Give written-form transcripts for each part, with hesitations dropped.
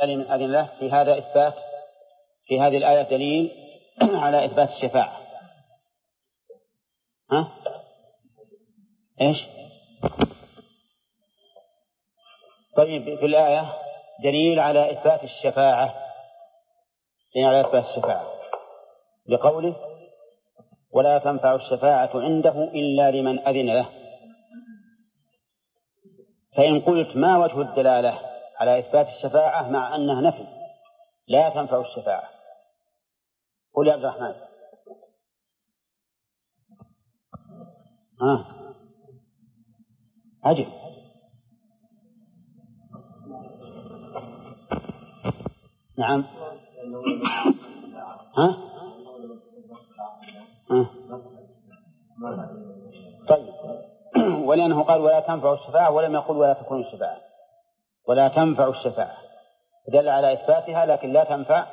من أذن الله في هذا إثبات، في هذه الآية دليل على إثبات الشفاعة. ها؟ إيش؟ طيب في الآية دليل على إثبات الشفاعة، دليل على إثبات الشفاعة بقوله ولا تنفع الشفاعة عنده إلا لمن أذن له. فإن قلت ما وجه الدلالة على إثبات الشفاعة مع أنها نفي لا تنفع الشفاعة؟ قل يا عبد الرحمن. عجب. نعم. طيب ولأنه قال ولا تنفع الشفاعة ولم يقل ولا تكون الشفاعة، ولا تنفع الشفاعة دل على إثباتها لكن لا تنفع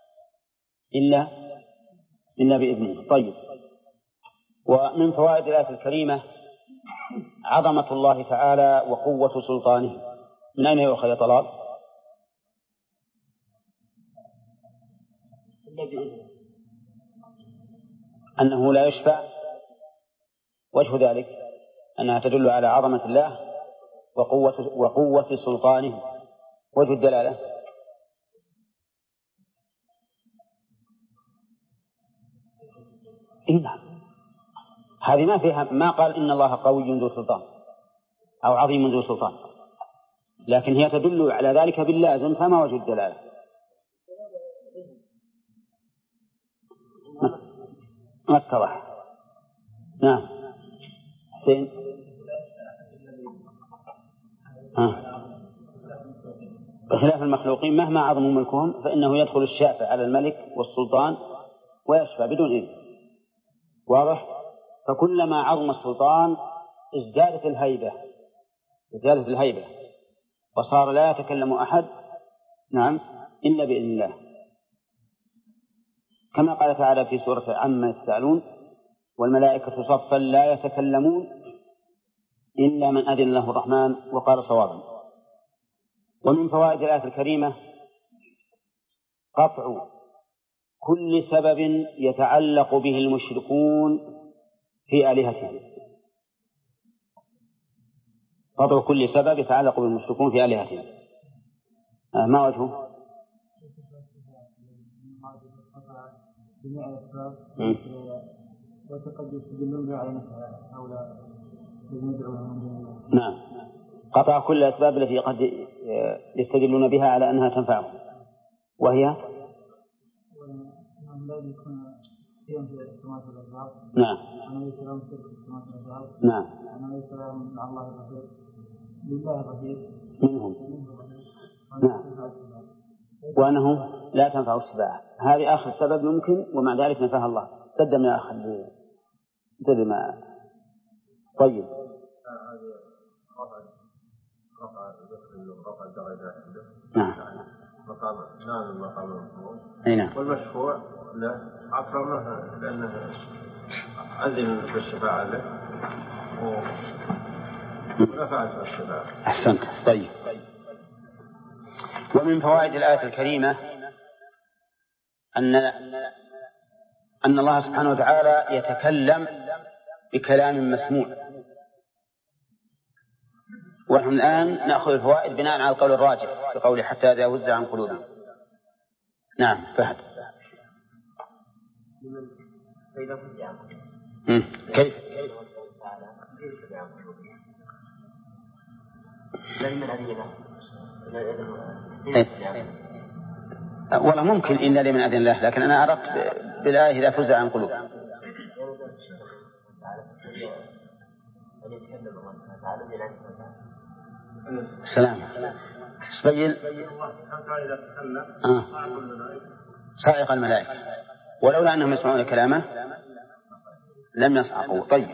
إلا بإذنه. طيب ومن فوائد الآية الكريمة عظمة الله تعالى وقوة سلطانه. من أين يؤخذ يا طلال؟ أنه لا يشفع. وجه ذلك أنها تدل على عظمة الله وقوة سلطانه. وجه الدلالة نعم، هذه ما فيها، ما قال إن الله قوي ذو سلطان أو عظيم ذو سلطان، لكن هي تدل على ذلك باللازم. فما وجه الدلالة؟ ما اتضح. نعم حسين. بخلاف المخلوقين مهما عظموا ملكهم فإنه يدخل الشافع على الملك والسلطان ويشفع بدون إذن. واضح؟ فكلما عظم السلطان ازدادت الهيبة وصار لا يتكلم أحد نعم إلا بإذن الله، كما قال تعالى في سورة عما يتساءلون والملائكة صفا لا يتكلمون إلا من أذن له الرحمن وقال صوابا. ومن فوائد الآية الكريمة قطع كل سبب يتعلق به المشركون في آلهتهم. قطع كل سبب يتعلق به المشركون في آلهتهم. ما وجهه؟ نعم، قطع كل الأسباب التي قد يستدلون بها على أنها تنفعهم، وهي نعم نعم منهم نعم، وأنه لا تنفع الشفاعة. هذه آخر سبب ممكن ومع ذلك نفاها الله. قدم يا أخي قدم. طيب نعم نعم. والمشفوع له عطرمه لأنه أذن بالشفاعة له ونفعت بالشفاعة. أحسنت. طيب ومن فوائد الآية الكريمة أن الله سبحانه وتعالى يتكلم بكلام مسموع. ونحن الآن نأخذ الفوائد بناء على القول الراجح بقوله حتى إذا وزع عن قلوبهم. نعم فهد. كيف؟ والله ممكن إلا لمن أذن الله، لكن أنا أردت بالآية إذا فزع عن قلوبهم. سلام سبيل صاعق الملائكة ولولا أنهم يسمعون كلامه لم يصعقوا. طيب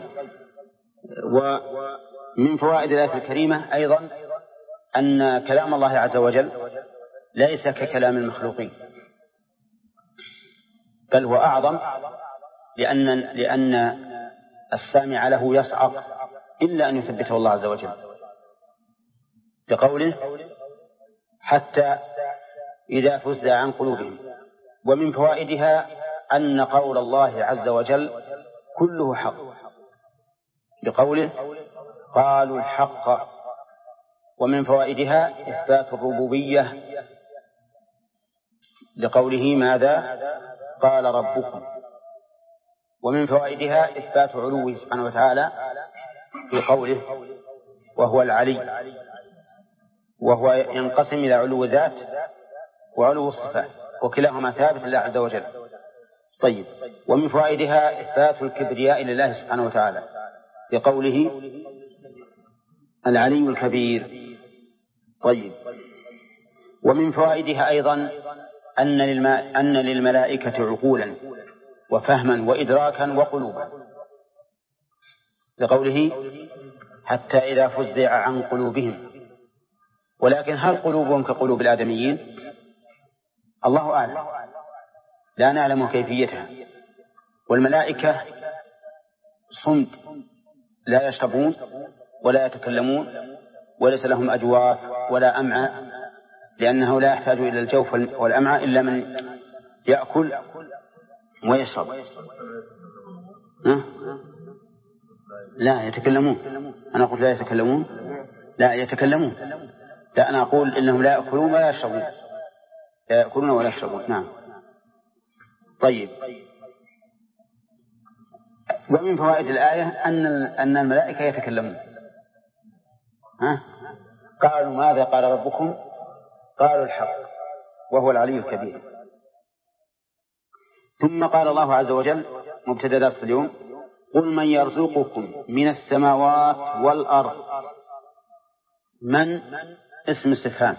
ومن فوائد الآية الكريمة أيضا أن كلام الله عز وجل ليس ككلام المخلوقين، بل هو أعظم، لأن السامع له يصعق إلا أن يثبته الله عز وجل بقوله حتى إذا فزع عن قلوبهم. ومن فوائدها أن قول الله عز وجل كله حق، بقوله قالوا الحق. ومن فوائدها إثبات الربوبية لقوله ماذا قال ربكم. ومن فوائدها إثبات علوه سبحانه وتعالى في قوله وهو العلي، وهو ينقسم إلى علو الذات وعلو الصفات، وكلاهما ثابت لله عز وجل. طيب، ومن فوائدها إثبات الكبرياء لله سبحانه وتعالى بقوله العلي الكبير. طيب، ومن فوائدها أيضا أن للملائكة عقولا وفهما وإدراكا وقلوبا، بقوله حتى إذا فزع عن قلوبهم. ولكن هل قلوبهم كقلوب الآدميين؟ الله أعلم، لا نعلم كيفيتها. والملائكة صمت، لا يشربون ولا يتكلمون وليس لهم أجواف ولا أمعاء، لأنه لا يحتاج إلى الجوف والأمعاء إلا من يأكل ويشرب. لا يتكلمون. أنا أقول لا يتكلمون، لا يتكلمون، لا أنا أقول إنهم لا يأكلون ولا يشربون، لا يأكلون ولا يشربون. نعم. طيب، ومن فوائد الآية أن الملائكة يتكلمون. قالوا ماذا قال ربكم؟ قالوا الحق وهو العلي الكبير. ثم قال الله عز وجل مبتدأ درس اليوم قل من يرزقكم من السماوات والأرض. من اسم استفهام،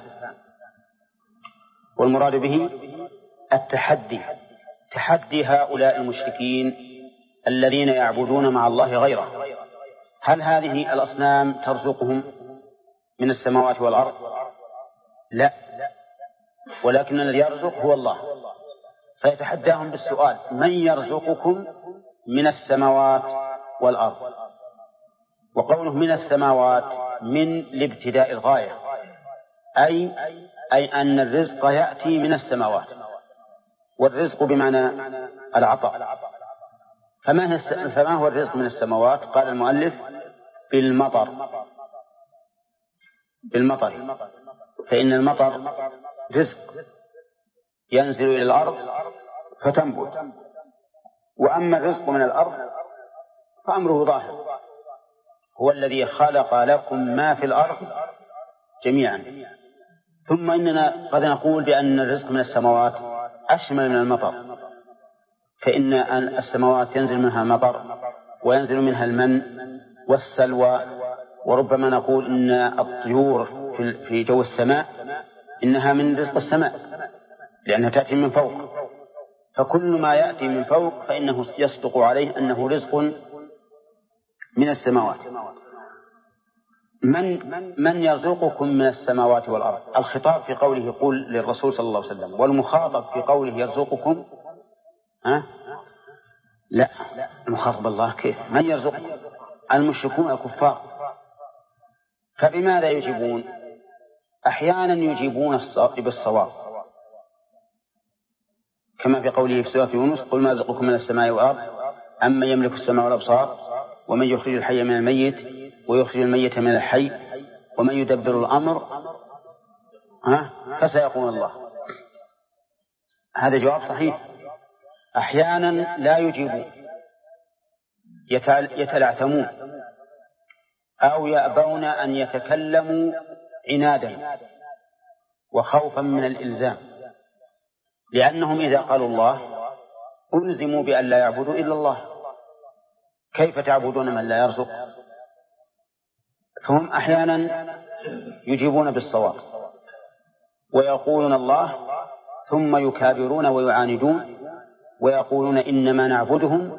والمراد به التحدي، تحدي هؤلاء المشركين الذين يعبدون مع الله غيره. هل هذه الأصنام ترزقهم من السماوات والأرض؟ لا، ولكن الذي يرزق هو الله. فيتحداهم بالسؤال من يرزقكم من السماوات والأرض. وقوله من السماوات من لابتداء الغاية، أي أن الرزق يأتي من السماوات، والرزق بمعنى العطاء. فما هو الرزق من السماوات؟ قال المؤلف بالمطر، فإن المطر رزق ينزل إلى الأرض فتنبت. وأما الرزق من الأرض فأمره ظاهر، هو الذي خلق لكم ما في الأرض جميعا. ثم إننا قد نقول بأن الرزق من السماوات أشمل من المطر، فإن السماوات ينزل منها المطر وينزل منها المن والسلوى، وربما نقول إن الطيور في جو السماء إنها من رزق السماء لأنها تأتي من فوق. فكل ما يأتي من فوق فإنه يصدق عليه أنه رزق من السماوات. من يرزقكم من السماوات والأرض؟ الخطاب في قوله قل للرسول صلى الله عليه وسلم، والمخاطب في قوله يرزقكم لا، المخاطب الله. كيف من يرزقكم؟ المشركون الكفار. فبماذا يجيبون؟ أحيانا يجيبون بالصواب، كما في قوله في سورة يونس قل ما يرزقكم من السماء والأرض أمن يملك السماء والأبصار ومن يخرج الحي من الميت ويخرج الميت من الحي ومن يدبر الأمر فسيقول الله. هذا جواب صحيح. أحيانا لا يجيبون، يتلعثمون أو يأبون أن يتكلموا عنادا وخوفا من الإلزام، لأنهم إذا قالوا الله ألزموا بأن لا يعبدوا إلا الله، كيف تعبدون من لا يرزق؟ فهم أحيانا يجيبون بالصواب ويقولون الله، ثم يكابرون ويعاندون ويقولون إنما نعبدهم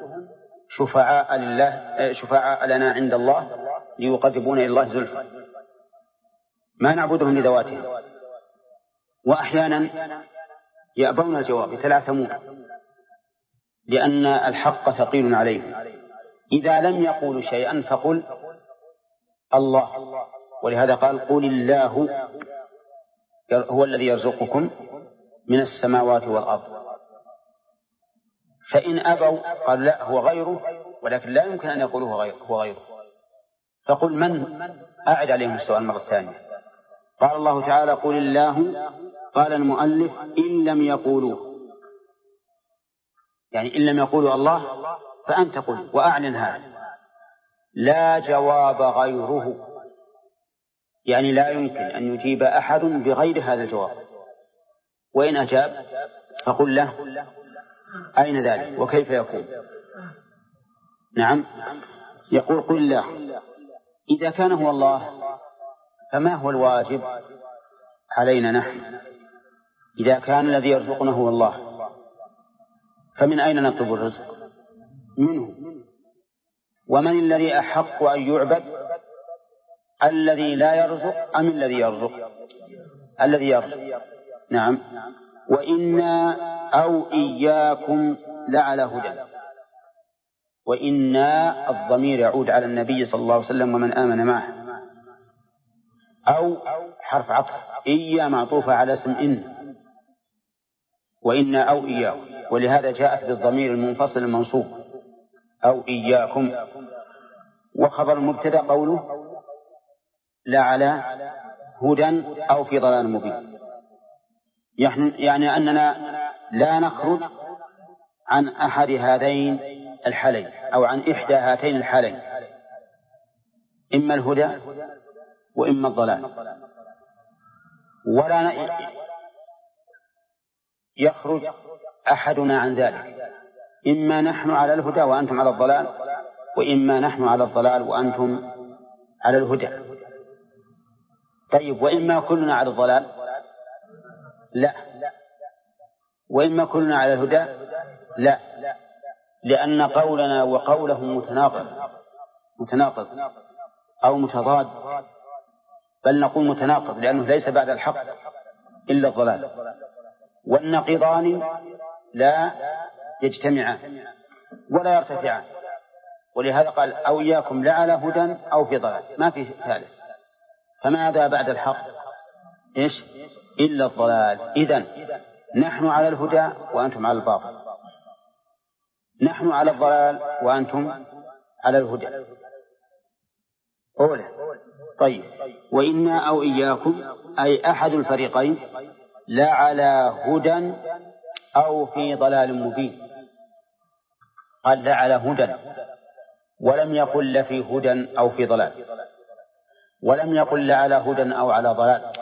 شفعاء لنا عند الله ليقربون إلى الله زلفى، ما نعبدهم لذواتهم. وأحيانا يأبون الجواب، يتلعثمون، لأن الحق ثقيل عليهم. إذا لم يقولوا شيئا فقل الله، ولهذا قال قل الله هو الذي يرزقكم من السماوات والأرض. فإن أبوا قال لا هو غيره، ولكن لا يمكن أن يقولوا هو غيره. فقل من؟ أعد عليهم السؤال مرة ثانية. قال الله تعالى قل الله. قال المؤلف إن لم يقولوا، يعني إن لم يقولوا الله فأنت قل وأعلن هذا. لا جواب غيره، يعني لا يمكن أن يجيب أحد بغير هذا الجواب. وإن أجاب فقل له أين ذلك وكيف يكون؟ نعم، يقول قل الله. إذا كان هو الله فما هو الواجب علينا نحن؟ إذا كان الذي يرزقنا هو الله فمن أين نطلب الرزق؟ منه. ومن الذي أحق أن يعبد؟ الذي لا يرزق أم الذي يرزق؟ الذي يرزق. نعم. وإنا أو إياكم لعلى هدى. وإنا الضمير يعود على النبي صلى الله عليه وسلم ومن آمن معه. أو حرف عطف، إيا معطوفة على اسم إن، وإنا أو إياكم، ولهذا جاءت بالضمير المنفصل المنصوب أو إياكم. وخبر المبتدأ قوله لعلى هدى أو في ضلال مبين، يعني أننا لا نخرج عن أحد هذين الحالين أو عن إحدى هاتين الحالين، إما الهدى وإما الضلال، ولا يخرج أحدنا عن ذلك. إما نحن على الهدى وأنتم على الضلال، وإما نحن على الضلال وأنتم على الهدى. طيب، وإما كلنا على الضلال؟ لا. وإما كلنا على الهدى؟ لا، لأن قولنا وقولهم متناقض أو متضاد، بل نقول متناقض، لأنه ليس بعد الحق إلا الضلال، والنقيضان لا يجتمعان ولا يرتفعان. ولهذا قال أو إياكم لعلى هدى أو في ضلال، ما في ثالث. فماذا بعد الحق؟ إيش؟ إلا الضلال. إذن نحن على الهدى وأنتم على الباطل، نحن على الضلال وأنتم على الهدى. أولا. طيب، وإنا أو إياكم أي أحد الفريقين لا على هدى أو في ضلال مبين. قال لا على هدى، ولم يقل لا في هدى أو في ضلال، ولم يقل لا على هدى أو على ضلال.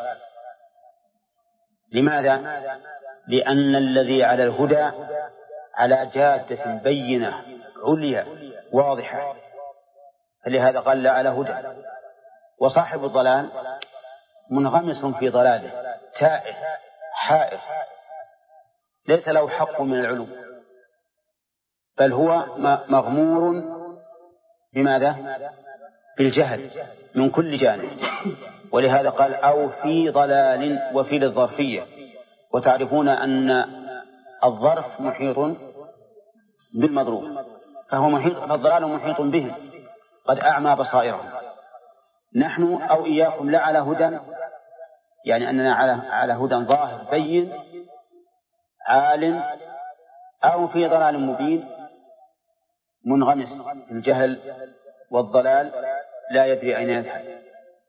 لماذا؟ لأن الذي على الهدى على جادة بينة عليا واضحة، فلهذا قال لا على هدى. وصاحب الضلال منغمس في ضلاله، تائه حائر، ليس له حق من العلوم، بل هو مغمور بماذا؟ بالجهل من كل جانب. ولهذا قال أو في ضلال، وفي للظرفية. وتعرفون أن الظرف محيط بالمضروب، فهو محيط، فالضلال محيط بهم قد أعمى بصائرهم. نحن أو إياكم لا على هدى، يعني أننا على هدى ظاهر بين عالم، أو في ضلال مبين منغمس في الجهل والضلال لا يدري أين يذهب.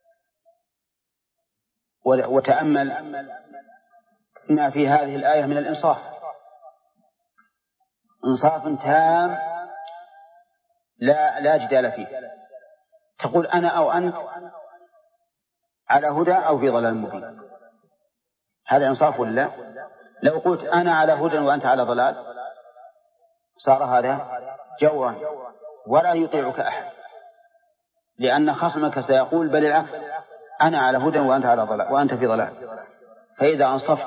وتأمل ما في هذه الآية من الإنصاف، إنصاف تام لا جدال فيه. تقول أنا أو أنت على هدى أو في ضلال مبين، هذا إنصاف ولا؟ لو قلت أنا على هدى وأنت على ضلال صار هذا جورا ولا يطيعك أحد، لأن خصمك سيقول بل العكس، أنا على هدى وأنت على ضلال وأنت في ضلال. فإذا أنصفت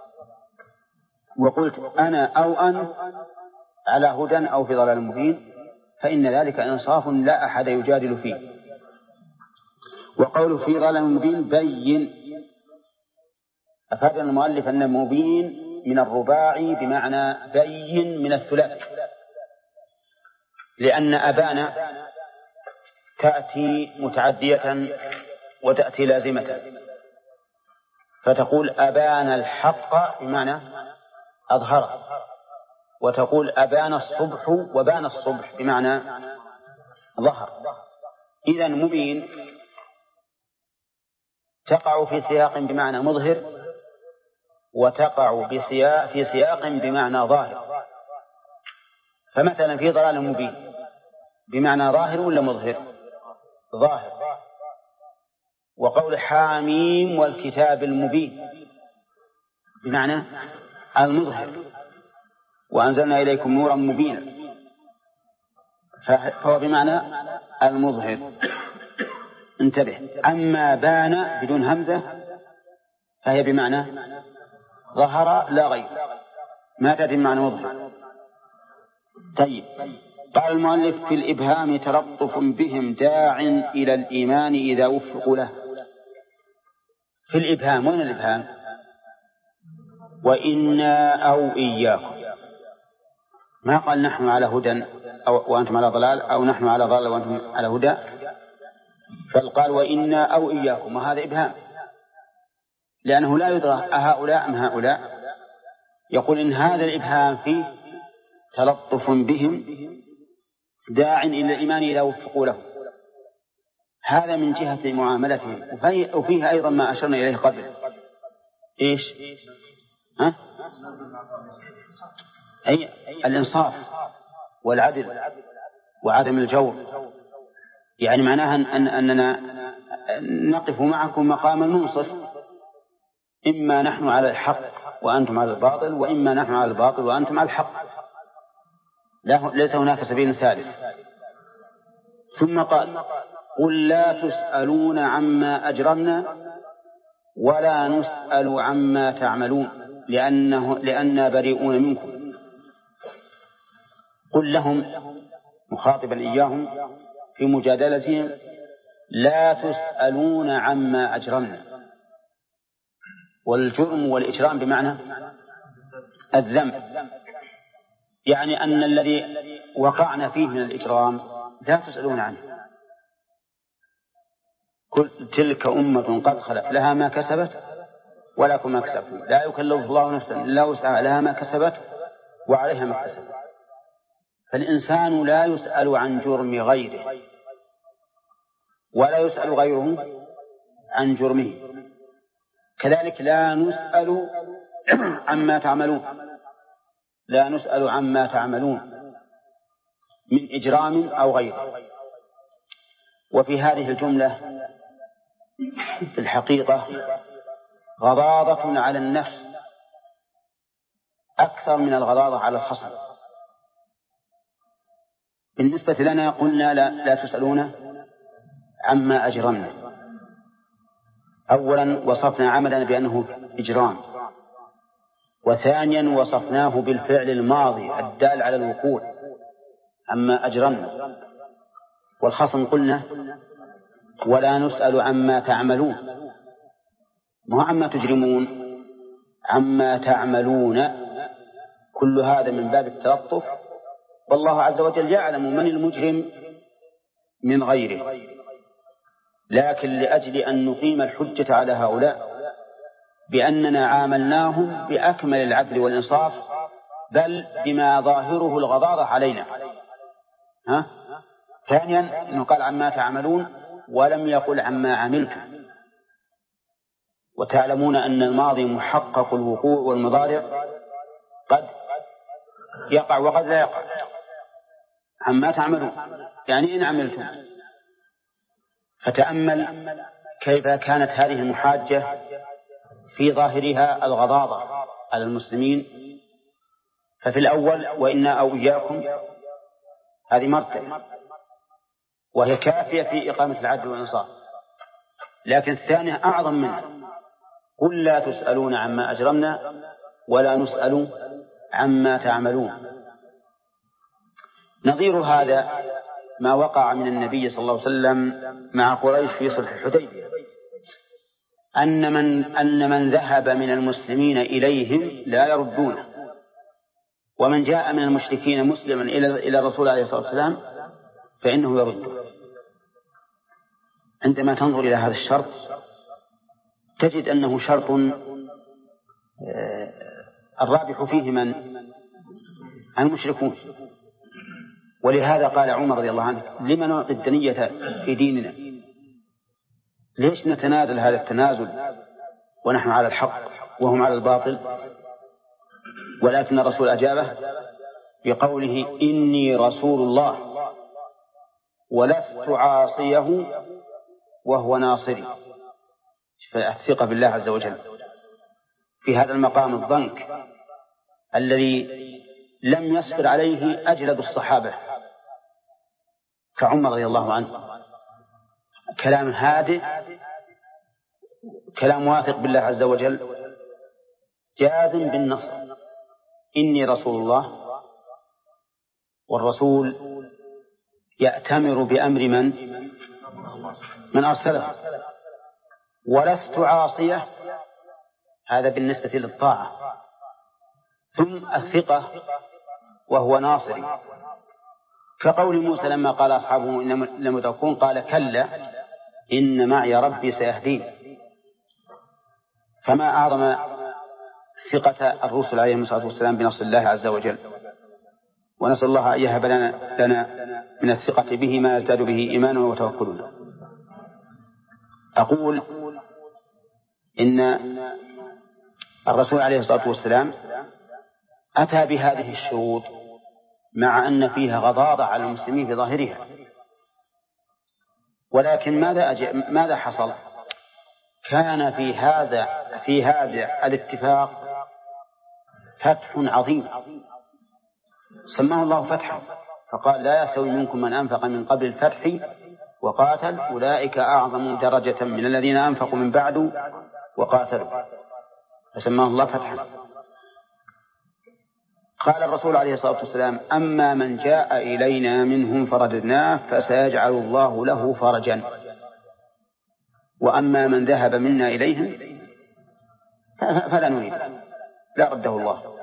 وقلت أنا أو أنت على هدى أو في ضلال مبين فإن ذلك إنصاف لا أحد يجادل فيه. وقوله في ضلال مبين بين، أفاد المؤلف أن مبين من الرباعي بمعنى بين من الثلاثي، لأن أبان تأتي متعدية وتأتي لازمة، فتقول أبان الحق بمعنى أظهر، وتقول أبان الصبح وبان الصبح بمعنى ظهر. إذن مبين تقع في سياق بمعنى مظهر، وتقع في سياق بمعنى ظاهر. فمثلا في ضلال مبين بمعنى ظاهر ولا مظهر؟ ظاهر. وقول حاميم والكتاب المبين بمعنى المظهر، وأنزلنا إليكم نورا مبينا، فهو بمعنى المظهر. انتبه. أما بان بدون همزة فهي بمعنى ظهر لا غير، ما تأتي بمعنى مظهر. طيب، قال المؤلف في الإبهام تلطف بهم داع إلى الإيمان إذا وفقوا له. في الإبهام، وين الإبهام؟ وإنا أو إياكم، ما قال نحن على هدى وأنتم على ضلال، أو نحن على ضلال وأنتم على هدى، بل قال وإنا أو إياكم، وهذا إبهام لأنه لا يدرى أهؤلاء أم هؤلاء. يقول إن هذا الإبهام فيه تلطف بهم داع إلى الإيمان إذا وفقوا له، هذا من جهة معاملتهم. وفيه أيضا ما أشرنا إليه قبل، إيش؟ أي الإنصاف والعدل وعدم الجور. يعني معناها أننا نقف معكم مقام المنصف، إما نحن على الحق وأنتم على الباطل، وإما نحن على الباطل وأنتم على الحق، ليس هناك سبيل ثالث. ثم قال قل لا تسألون عما أجرمنا ولا نسأل عما تعملون لأننا بريئون منكم. قل لهم مخاطبا إياهم في مجادلتهم لا تسألون عما أجرمنا. والجرم والإجرام بمعنى الذنب، يعني أن الذي وقعنا فيه من الإجرام لا تسألون عنه. كل تلك أمة قد خلت لها ما كسبت ولكم ما كسبتم، لا يكلف الله نفسا إلا وسعها لها ما كسبت وعليها ما كسبت. فالإنسان لا يسأل عن جرم غيره ولا يسأل غيره عن جرمه. كذلك لا نسأل عما تعملون، لا نسأل عما تعملون من إجرام أو غيره. وفي هذه الجملة في الحقيقة غضاضة على النفس أكثر من الغضاضة على الخصم. بالنسبة لنا قلنا لا تسألون عما أجرمنا. أولا وصفنا عملا بأنه إجرام، وثانيا وصفناه بالفعل الماضي الدال على الوقوع عما أجرمنا. والخصم قلنا ولا نسأل عما تعملون، ما عما تجرمون، عما تعملون. كل هذا من باب التلطف، والله عز وجل يعلم من المجرم من غيره، لكن لأجل أن نقيم الحجة على هؤلاء بأننا عاملناهم بأكمل العدل والإنصاف، بل بما ظاهره الغضاضة علينا. ثانيا أنه قال عما تعملون ولم يقل عما عملتم، وتعلمون أن الماضي محقق الوقوع والمضارع قد يقع وقد لا يقع. عما تعملون يعني إن عملتم. فتأمل كيف كانت هذه المحاجة في ظاهرها الغضاضة على المسلمين. ففي الأول وإنا أو إياكم هذه مرتبة وهي كافية في إقامة العدل والإنصاف، لكن الثانية أعظم منها. قل لا تسألون عما أجرمنا ولا نسأل عما تعملون. نظير هذا ما وقع من النبي صلى الله عليه وسلم مع قريش في صلح الحديبية، أن من ذهب من المسلمين إليهم لا يردونه، ومن جاء من المشركين مسلما إلى الرسول عليه الصلاة والسلام فإنه يرده. عندما تنظر إلى هذا الشرط تجد أنه شرط الرابح فيه من المشركون. ولهذا قال عمر رضي الله عنه: لما نعطي الدنية في ديننا؟ ليش نتنازل هذا التنازل ونحن على الحق وهم على الباطل؟ ولكن الرسول أجابه بقوله: إني رسول الله ولست عاصيه وهو ناصري. فالثقة بالله عز وجل في هذا المقام الضنك الذي لم يصبر عليه أجلد الصحابة كعمر رضي الله عنه. كلام هادئ، كلام واثق بالله عز وجل، جازم بالنصر. إني رسول الله، والرسول يأتمر بأمر من أرسله. ولست عاصية، هذا بالنسبة للطاعة. ثم الثقة وهو ناصري، كقول موسى لما قال أصحابه إن لمدركون قال: كلا إن معي ربي سيهدين. فما أعظم ثقة الرسل عليهم الصلاة والسلام بنصر الله عز وجل. ونسأل الله أن يهب لنا من الثقة به ما يزداد به إيمانا وتوكلنا. أقول إن الرسول عليه الصلاة والسلام أتى بهذه الشروط مع أن فيها غضاضة على المسلمين في ظاهرها، ولكن ماذا حصل؟ كان في هذا الاتفاق فتح عظيم سماه الله فتحا، فقال: لا يستوي منكم من أنفق من قبل الفتح وقاتل أولئك أعظم درجة من الذين أنفقوا من بعد وقاتلوا، فسماه الله فتحا. قال الرسول عليه الصلاة والسلام: أما من جاء إلينا منهم فرددناه فسيجعل الله له فرجا، وأما من ذهب منا إليهم فلا نريد، لا رده الله.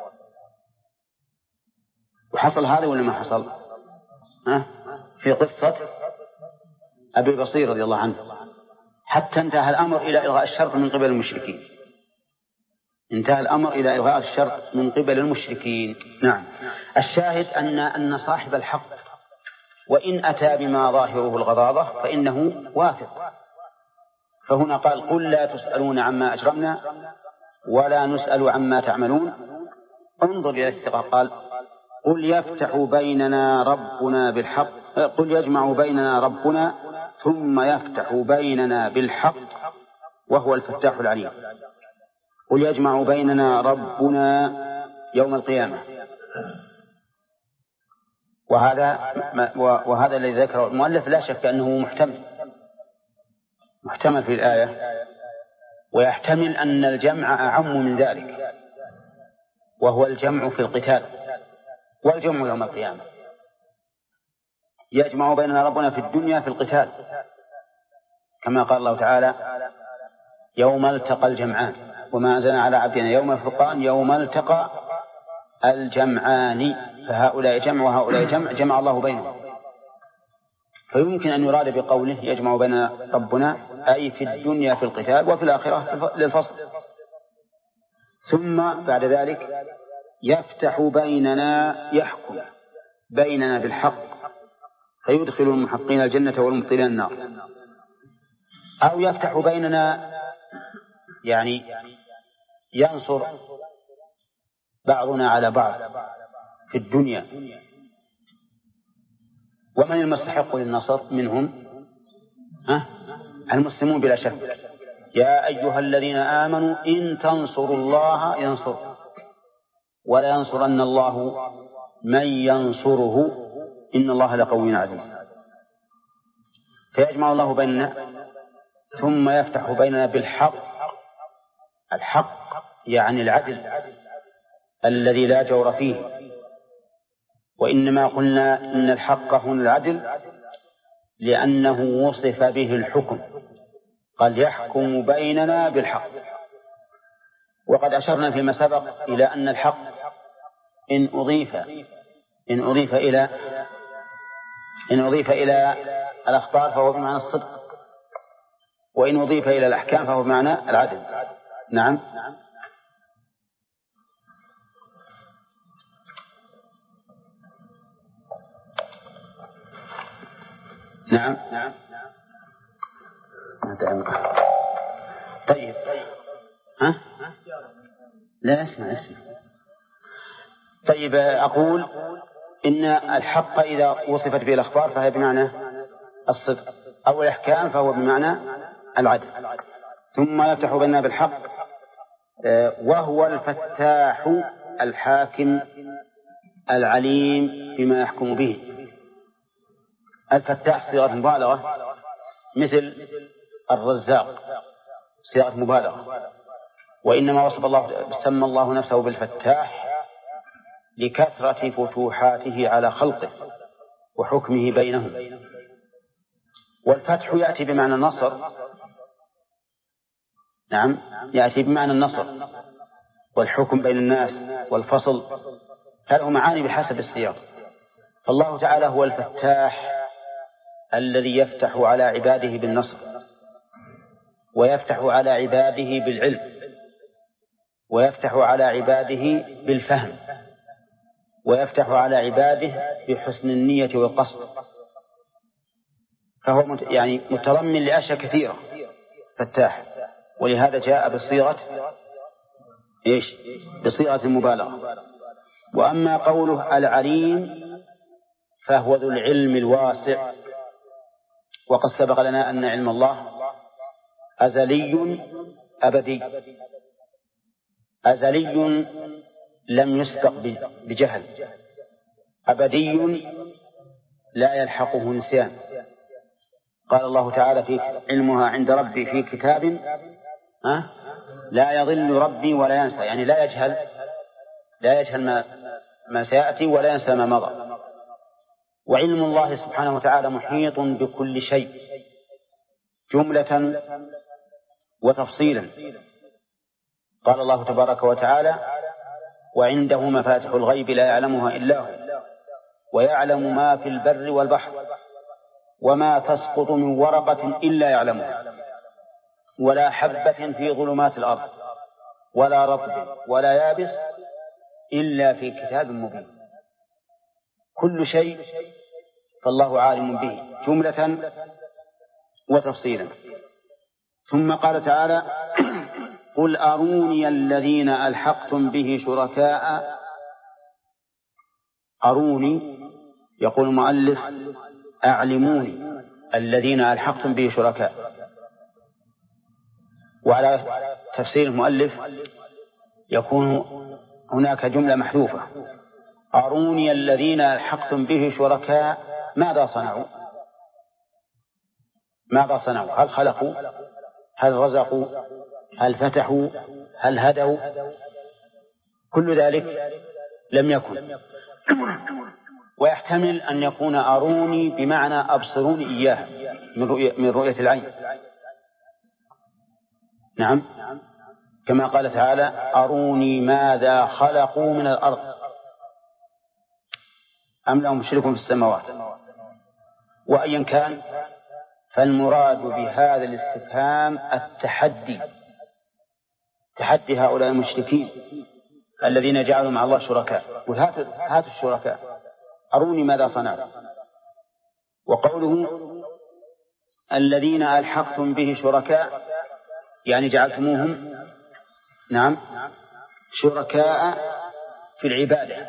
وحصل هذا ولا ما حصل؟ في قصة أبي بصير رضي الله عنه، حتى انتهى الأمر إلى إلغاء الشرط من قبل المشركين. انتهى الأمر إلى إلغاء الشرط من قبل المشركين. نعم. الشاهد أن صاحب الحق وإن أتى بما ظاهره الغضاضة فإنه واثق. فهنا قال: قل لا تسألون عما أجرمنا ولا نسأل عما تعملون. انظر إلى الثقة، قال: قل يفتح بيننا ربنا بالحق، قل يجمع بيننا ربنا ثم يفتح بيننا بالحق وهو الفتاح العليم. قل يجمع بيننا ربنا يوم القيامة. وهذا الذي ذكره المؤلف لا شك أنه محتمل في الآية، ويحتمل أن الجمع أعم من ذلك، وهو الجمع في القتال والجمع يوم القيامة. يجمع بيننا ربنا في الدنيا في القتال، كما قال الله تعالى: يوم التقى الجمعان وما أنزلنا على عبدنا يوم الفرقان يوم التقى الجمعان فهؤلاء جمع وهؤلاء جمع، جمع الله بينهم. فيمكن أن يراد بقوله يجمع بين ربنا أي في الدنيا في القتال وفي الآخرة للفصل. ثم بعد ذلك يفتح بيننا، يحكم بيننا بالحق فيدخل المحقين الجنة والمبطلين النار. أو يفتح بيننا يعني ينصر بعضنا على بعض في الدنيا. ومن المستحق للنصر منهم؟ المسلمون بلا شك. يا أيها الذين آمنوا إن تنصروا الله ينصركم ولا ينصرن الله من ينصره إن الله لقوي عزيز. فيجمع الله بيننا ثم يفتح بيننا بالحق. الحق يعني العدل الذي لا جور فيه. وإنما قلنا إن الحق هنا العدل لأنه وصف به الحكم، قال يحكم بيننا بالحق. وقد أشرنا فيما سبق إلى أن الحق إن أضيف إلى الأخبار فهو بمعنى الصدق، وإن أضيف إلى الأحكام فهو بمعنى العدل. نعم. نعم. طيب. ها؟ لا اسمع. طيب أقول إن الحق إذا وصفت به الأخبار فهي بمعنى الصدق، أو الأحكام فهو بمعنى العدل. ثم يفتح بيننا بالحق، وهو الفتاح الحاكم العليم بما يحكم به. الفتاح صيغة مبالغة، مثل الرزاق صيغة مبالغة. وإنما سمى الله نفسه بالفتاح لكثرة فتوحاته على خلقه وحكمه بينهم. والفتح يأتي بمعنى النصر. نعم، يأتي بمعنى النصر والحكم بين الناس والفصل، هذه معاني بحسب السياق. فالله تعالى هو الفتاح الذي يفتح على عباده بالنصر، ويفتح على عباده بالعلم، ويفتح على عباده بالفهم، ويفتح على عباده بحسن النية والقصد. فهو يعني متضمن لأشياء كثيرة فتاح، ولهذا جاء بصيغة المبالغة. وأما قوله العليم فهو ذو العلم الواسع. وقد سبق لنا أن علم الله أزلي أبدي. أزلي لم يسبق بجهل، أبدي لا يلحقه نسيان. قال الله تعالى في علمها عند ربي في كتاب لا يضل ربي ولا ينسى، يعني لا يجهل ما سيأتي ولا ينسى ما مضى. وعلم الله سبحانه وتعالى محيط بكل شيء جملة وتفصيلا. قال الله تبارك وتعالى وعنده مفاتح الغيب لا يعلمها إلا هو ويعلم ما في البر والبحر وما تسقط من ورقة إلا يعلمها ولا حبة في ظلمات الأرض ولا رطب ولا يابس إلا في كتاب مبين. كل شيء فالله عالم به جملة وتفصيلا. ثم قال تعالى قل أروني الذين ألحقتم به شركاء. أروني، يقول المؤلف أعلموني الذين ألحقتم به شركاء. وعلى تفسير المؤلف يكون هناك جملة محذوفة. أروني الذين ألحقتم به شركاء ماذا صنعوا؟ هل خلقوا؟ هل رزقوا؟ هل فتحوا؟ هل هدوا؟ كل ذلك لم يكن. ويحتمل أن يكون أروني بمعنى أبصروني إياه من رؤية العين. نعم، كما قال تعالى أروني ماذا خلقوا من الأرض أم لهم شرك في السماوات. وأيا كان فالمراد بهذا الاستفهام التحدي، تحدي هؤلاء المشركين الذين جعلوا مع الله شركاء. هات الشركاء، أروني ماذا صنعوا. وقوله الذين ألحقتم به شركاء يعني جعلتموهم نعم شركاء في العبادة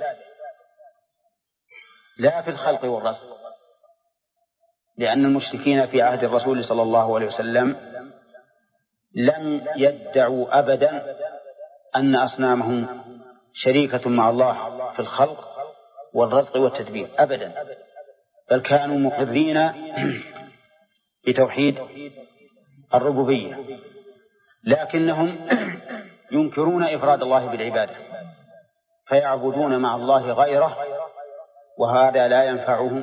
لا في الخلق والرزق، لأن المشركين في عهد الرسول صلى الله عليه وسلم لم يدعوا أبدا أن أصنامهم شريكة مع الله في الخلق والرزق والتدبير أبدا، بل كانوا مقرين بتوحيد الربوبية، لكنهم ينكرون إفراد الله بالعبادة فيعبدون مع الله غيره، وهذا لا ينفعهم،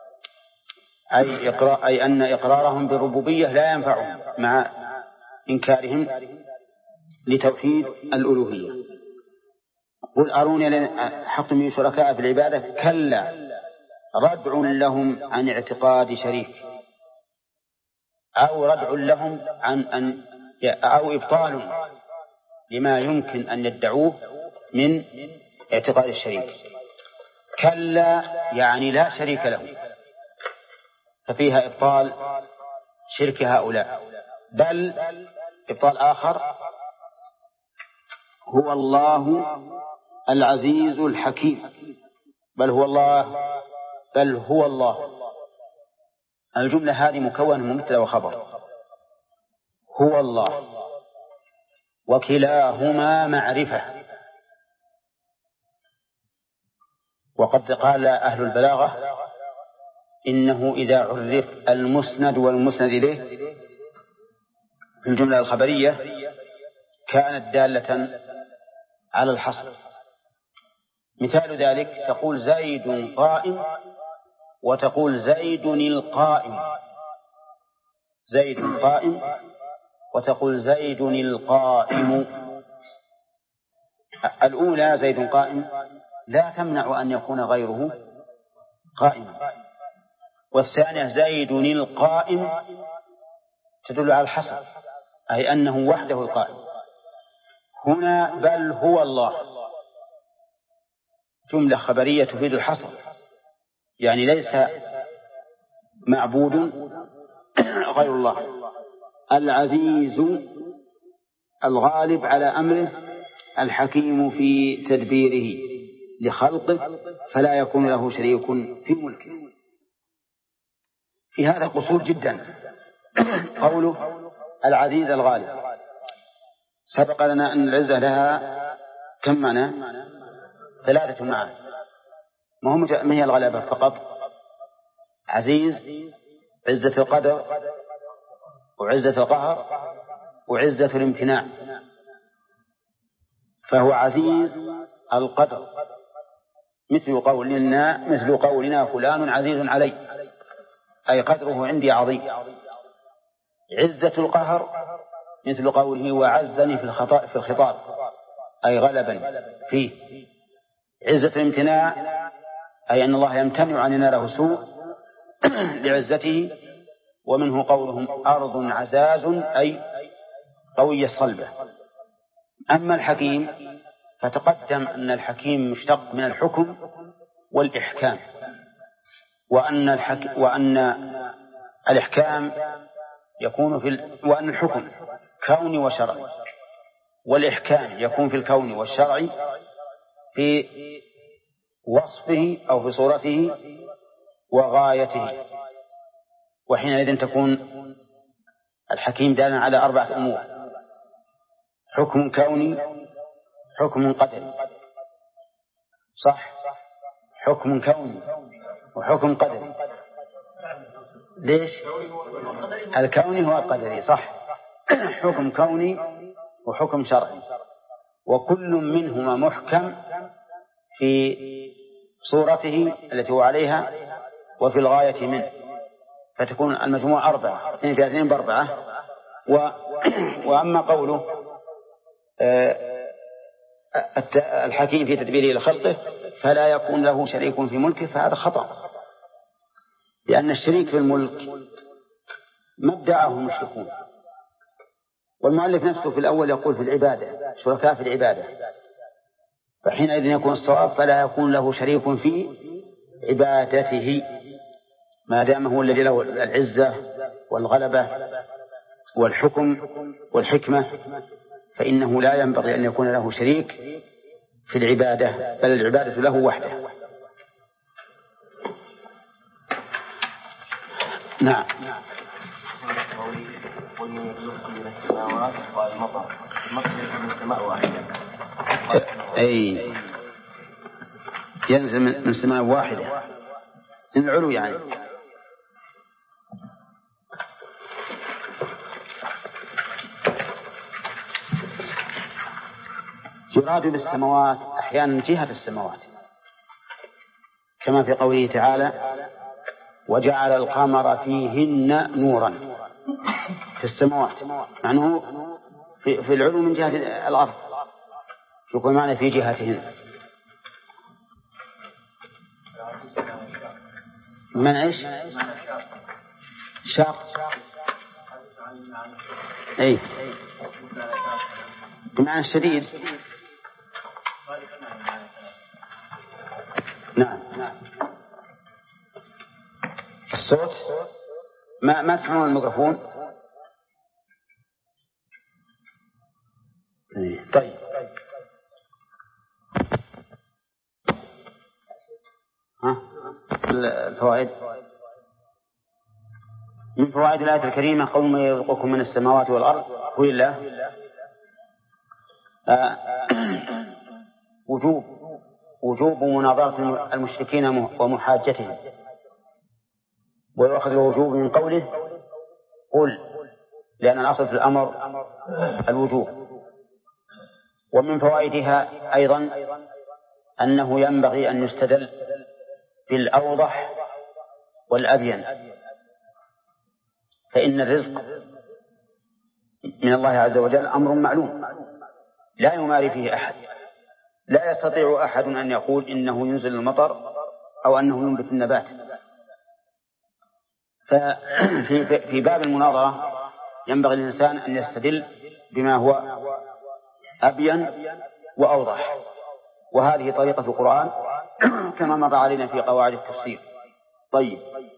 أي أن إقرارهم بالربوبية لا ينفعهم مع إنكارهم لتوحيد الألوهية. قل أروني حق من شركاء في العبادة كلا ردع لهم عن اعتقاد شريك. أو ردع لهم عن أن أو إبطال لما يمكن أن يدعوه من اعتقاد الشريك. كلا يعني لا شريك له، ففيها إبطال شرك هؤلاء. بل إبطال آخر، هو الله العزيز الحكيم. بل هو الله. الجملة هذه مكونة من مبتدأ وخبر. هو الله، وكلاهما معرفة. وقد قال أهل البلاغة إنه إذا عرف المسند والمسند إليه في الجملة الخبرية كانت دالة على الحصر. مثال ذلك تقول زيد قائم، وتقول زيد القائم. زيد قائم وتقول زيد القائم. الأولى زيد قائم لا تمنع أن يكون غيره قائما، والثانية زيد القائم تدل على الحصر، أي أنه وحده القائم. هنا بل هو الله جملة خبرية تفيد الحصر، يعني ليس معبود غير الله، العزيز الغالب على أمره، الحكيم في تدبيره لخلقه، فلا يكون له شريك في ملكه. في هذا قصور جدا. قوله العزيز الغالب، سبق لنا أن العزة لها كم معنى؟ 3 معاني. ما هي الغلبة فقط؟ عزيز عزة القدر، وعزة القهر، وعزة الامتناع. فهو عزيز القدر، مثل قولنا فلان عزيز علي، أي قدره عندي عظيم. عزة القهر مثل قوله وعزني في الخطاب، أي غلبا فيه. عزة الامتناع أي أن الله يمتنع عن يناله سوء لعزته. ومنه قولهم أرض عزاز، أي قوية صلبة. أما الحكيم فتقدم أن الحكيم مشتق من الحكم والإحكام، وأن الإحكام يكون وأن الحكم كوني وشرعي، والإحكام يكون في الكون والشرعي في وصفه أو في صورته وغايته. وحينئذ تكون الحكيم دالا على 4 أمور: حكم كوني، حكم قدري، صح؟ حكم كوني وحكم قدري. ليش؟ الكوني هو القدري، صح. حكم كوني وحكم شرعي، وكل منهما محكم في صورته التي هو عليها وفي الغاية منه، فتكون المجموع 4، 2 في 2 ب4. وأما قوله الحكيم في تدبيره لخلقه فلا يكون له شريك في ملكه، فهذا خطأ، لأن الشريك في الملك ما ادعاه المشركون. والمؤلف نفسه في الأول يقول في العبادة شركاء في العبادة، فحينئذ يكون الصواب فلا يكون له شريك في عبادته، ما دام هو الذي له العزة والغلبة والحكم والحكمة، فإنه لا ينبغي أن يكون له شريك في العبادة، بل العبادة له وحده. نعم. قل يرزقكم من السماوات والمطر، المطر ينزل من السماء واحدة. أي ينزل من سماء واحدة، من العلو يعني. يراد بالسماوات أحيانا جهة السماوات، كما في قوله تعالى وجعل القمر فيهن نورا في السماوات، معناه في العلو من جهة الأرض، يكون معنى في جهتهن. من إيش؟ شاق أي بمعنى الشديد. نعم. الصوت ما تسمعون الميكروفون. طيب الفوائد. من فوائد الآية الكريمة قول ما يرزقكم من السماوات والأرض هو الله. وجوب مناظرة المشركين ومحاجتهم، ويؤخذ الوجوب من قوله قل، لأن الأصل في الأمر الوجوب. ومن فوائدها أيضا أنه ينبغي أن يستدل بالأوضح والأبين، فإن الرزق من الله عز وجل أمر معلوم لا يماري فيه أحد، لا يستطيع أحد أن يقول إنه ينزل المطر أو أنه ينبت النبات. ففي باب المناظرة ينبغي الإنسان أن يستدل بما هو أبين وأوضح، وهذه طريقة القرآن كما مر علينا في قواعد التفسير. طيب.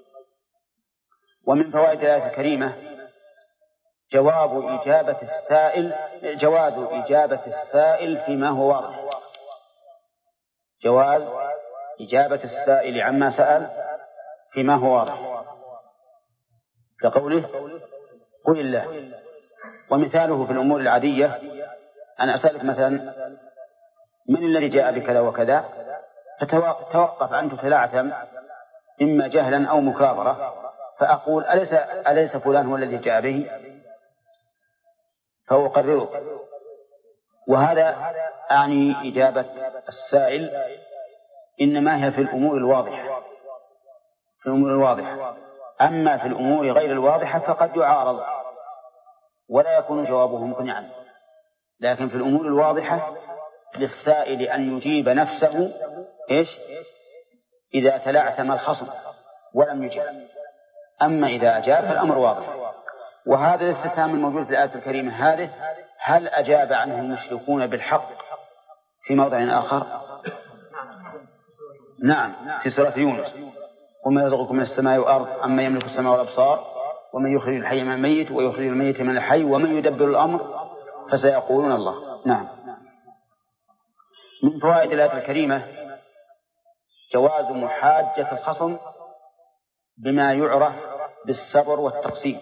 ومن فوائد الآية الكريمة جواز إجابة السائل فيما هو واضح. جواز إجابة السائل عما سأل فيما هو واضح، كقوله قل الله. ومثاله في الأمور العادية أنا أسألك مثلا من الذي جاء بكذا وكذا، فتوقف أن تتلعثم إما جهلا أو مكابرة، فأقول أليس فلان هو الذي جاء به، فأقرره. وهذا أعني إجابة السائل إنما هي في الأمور الواضحة. أما في الأمور غير الواضحة فقد يعارض ولا يكون جوابه مقنعا. لكن في الأمور الواضحة للسائل أن يجيب نفسه إذا تلعثم الخصم ولم يجب. أما إذا أجاب فالأمر واضح. وهذا الاستفهام الموجود في الآية الكريمة هذه هل أجاب عنه المشركون بالحق في موضع آخر؟ نعم، في سورة يونس وما يرزقكم من السماء والأرض أما يملك السماء والأبصار ومن يخرج الحي من الميت ويخرج الميت من الحي ومن يدبر الأمر فسيقولون الله. نعم. من فوائد الآية الكريمة جواز محاجة الخصم بما يعرف بالصبر والتقسيم.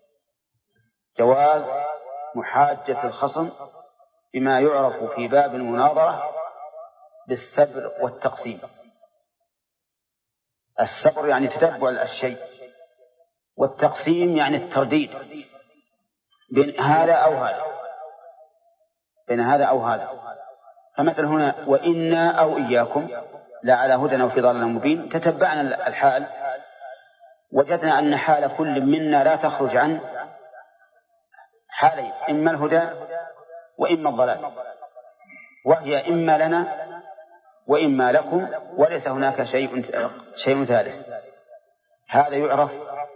جواز محاجة الخصم بما يعرف في باب المناظرة بالصبر والتقسيم. الصبر يعني تتبع الشيء، والتقسيم يعني الترديد بين هذا أو هذا. فمثل هنا وإنا أو إياكم لا على هدى أو في ضلال مبين، تتبعنا الحال وجدنا أن حال كل منا لا تخرج عن حالين، إما الهدى وإما الضلال، وهي إما لنا وإما لكم، وليس هناك شيء ثالث. هذا يعرف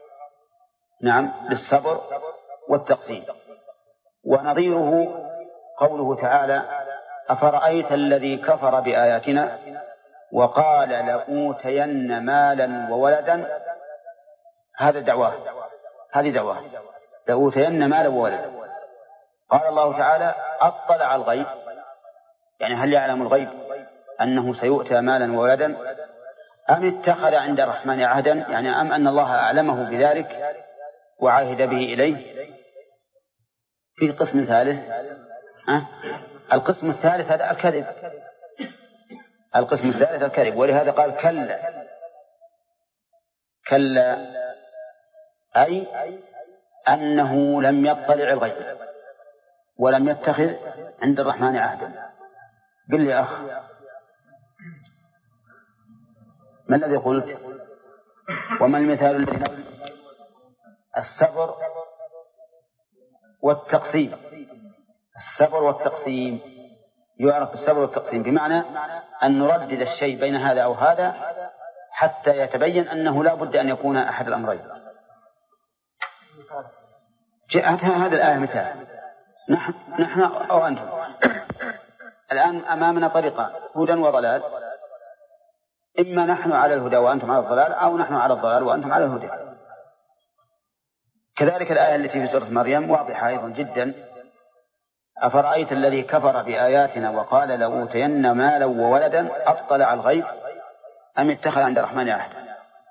بالصبر والتقسيم. ونظيره قوله تعالى أفرأيت الذي كفر بآياتنا وقال لأوتين مالا وولدا. هذه دعواه لأوتين مالا وولدا. قال الله تعالى أطلع على الغيب، يعني هل يعلم الغيب أنه سيؤتى مالا وولدا، أم اتخذ عند الرحمن عهدا، يعني أم أن الله أعلمه بذلك وعاهد به إليه. في قسم ثالث، القسم الثالث هذا الكذب. ولهذا قال كلا أي أنه لم يطلع الغيب ولم يتخذ عند الرحمن عهدا. قل لي أخ، ما الذي قلت؟ وما المثال الذي الصبر والتقسيم. الصبر والتقسيم يعرف الصبر والتقسيم بمعنى أن نردد الشيء بين هذا أو هذا حتى يتبين أنه لا بد أن يكون أحد الأمرين. هذا الآية مثال. نحن أو أنتم الآن أمامنا طريقان، هدى وضلال، إما نحن على الهدى وأنتم على الضلال، أو نحن على الضلال وأنتم على الهدى. كذلك الآية التي في سورة مريم واضحة أيضا جدا: أفرأيت الذي كفر بآياتنا وقال لأوتين مالا وولدا أطلع الغيب أم اتخذ عند الرحمن عهدا.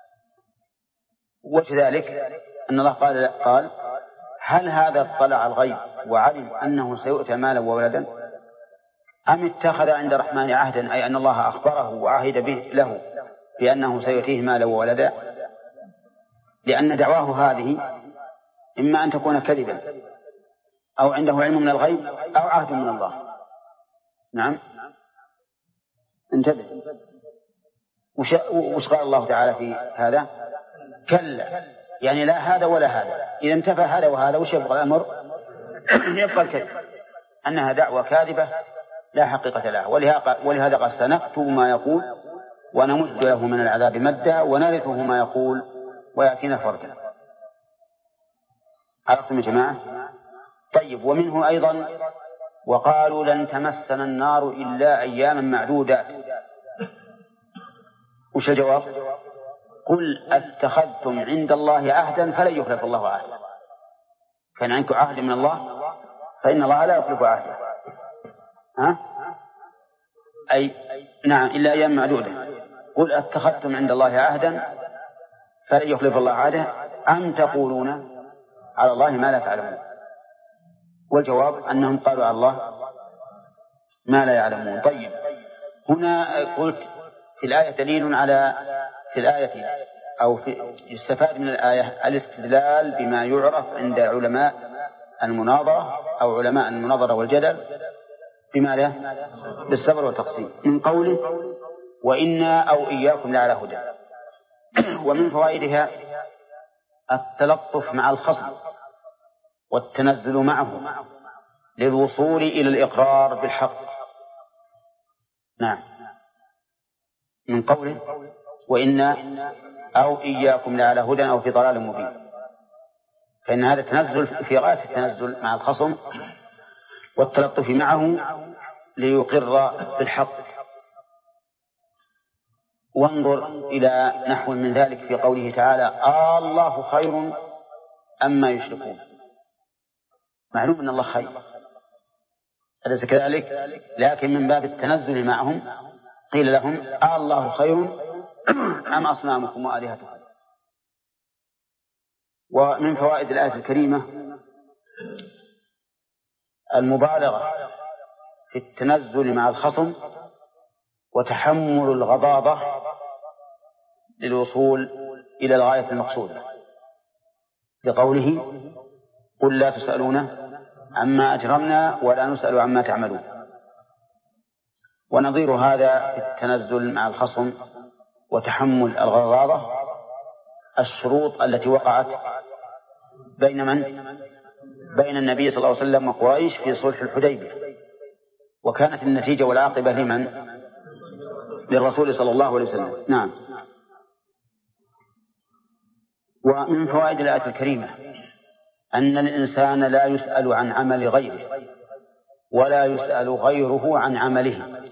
وكذلك أن الله قال هل هذا اطلع الغيب وعلم أنه سيؤتى مالا وولدا أم اتخذ عند الرحمن عهدا، أي أن الله أخبره وعهد به له بأنه سيؤتيه مالا وولدا. لأن دعواه هذه إما أن تكون كذبا أو عنده علم من الغيب أو عهد من الله. نعم، انتبه. وش قال الله تعالى في هذا؟ كلا، يعني لا هذا ولا هذا. إذا انتفى هذا وهذا وش يبقى الأمر؟ يبقى الكذب، أنها دعوة كاذبة لا حقيقة لها. ولهذا قال سنكتب ما يقول ونمد له من العذاب مدا ونرثه ما يقول ويأتينا فردا. عرفتم يا جماعة؟ طيب، ومنه أيضا وقالوا لن تمسنا النار إلا أياما معدودات. وش الجواب؟ قل أتخذتم عند الله عهدا فلن يخلف الله عهدا. كان عندكم عهد من الله فإن الله لا يخلف عهده. أي نعم، إلا أيام معدودة. قل أتخذتم عند الله عهدا فلن يخلف الله عهده أم تقولون على الله ما لا تعلمون. والجواب أنهم قالوا على الله ما لا يعلمون. طيب، هنا قلت في الآية دليل على في الآية أو يستفاد من الآية الاستدلال بما يعرف عند علماء المناظرة أو علماء المناظرة والجدل بماذا؟ بالصبر والتقسيم، من قوله وإنا أو إياكم لعلى هدى. ومن فوائدها التلطف مع الخصم والتنزل معه للوصول إلى الإقرار بالحق. نعم، من قوله وإنا أو إياكم لعلى هدى أو في ضلال مبين، فإن هذا التنزل في غاية التنزل مع الخصم والتلطف معه ليقر بالحق. وانظر إلى نحو من ذلك في قوله تعالى الله خير أما يشركون. معلوم أن الله خير، أليس كذلك؟ لكن من باب التنزل معهم قيل لهم الله خير أم أصنامكم وآلهتكم. ومن فوائد الآية الكريمة المبالغة في التنزل مع الخصم وتحمل الغضاضة للوصول إلى الغاية المقصودة، لقوله قل لا تسألون عما أجرمنا ولا نسأل عما تعملون. ونظير هذا في التنزل مع الخصم وتحمل الغضاضة الشروط التي وقعت بين من؟ بين النبي صلى الله عليه وسلم وقريش في صلح الحديبية، وكانت النتيجة والعاقبة لمن؟ للرسول صلى الله عليه وسلم. نعم. ومن فوائد الآية الكريمة أن الإنسان لا يسأل عن عمل غيره ولا يسأل غيره عن عمله،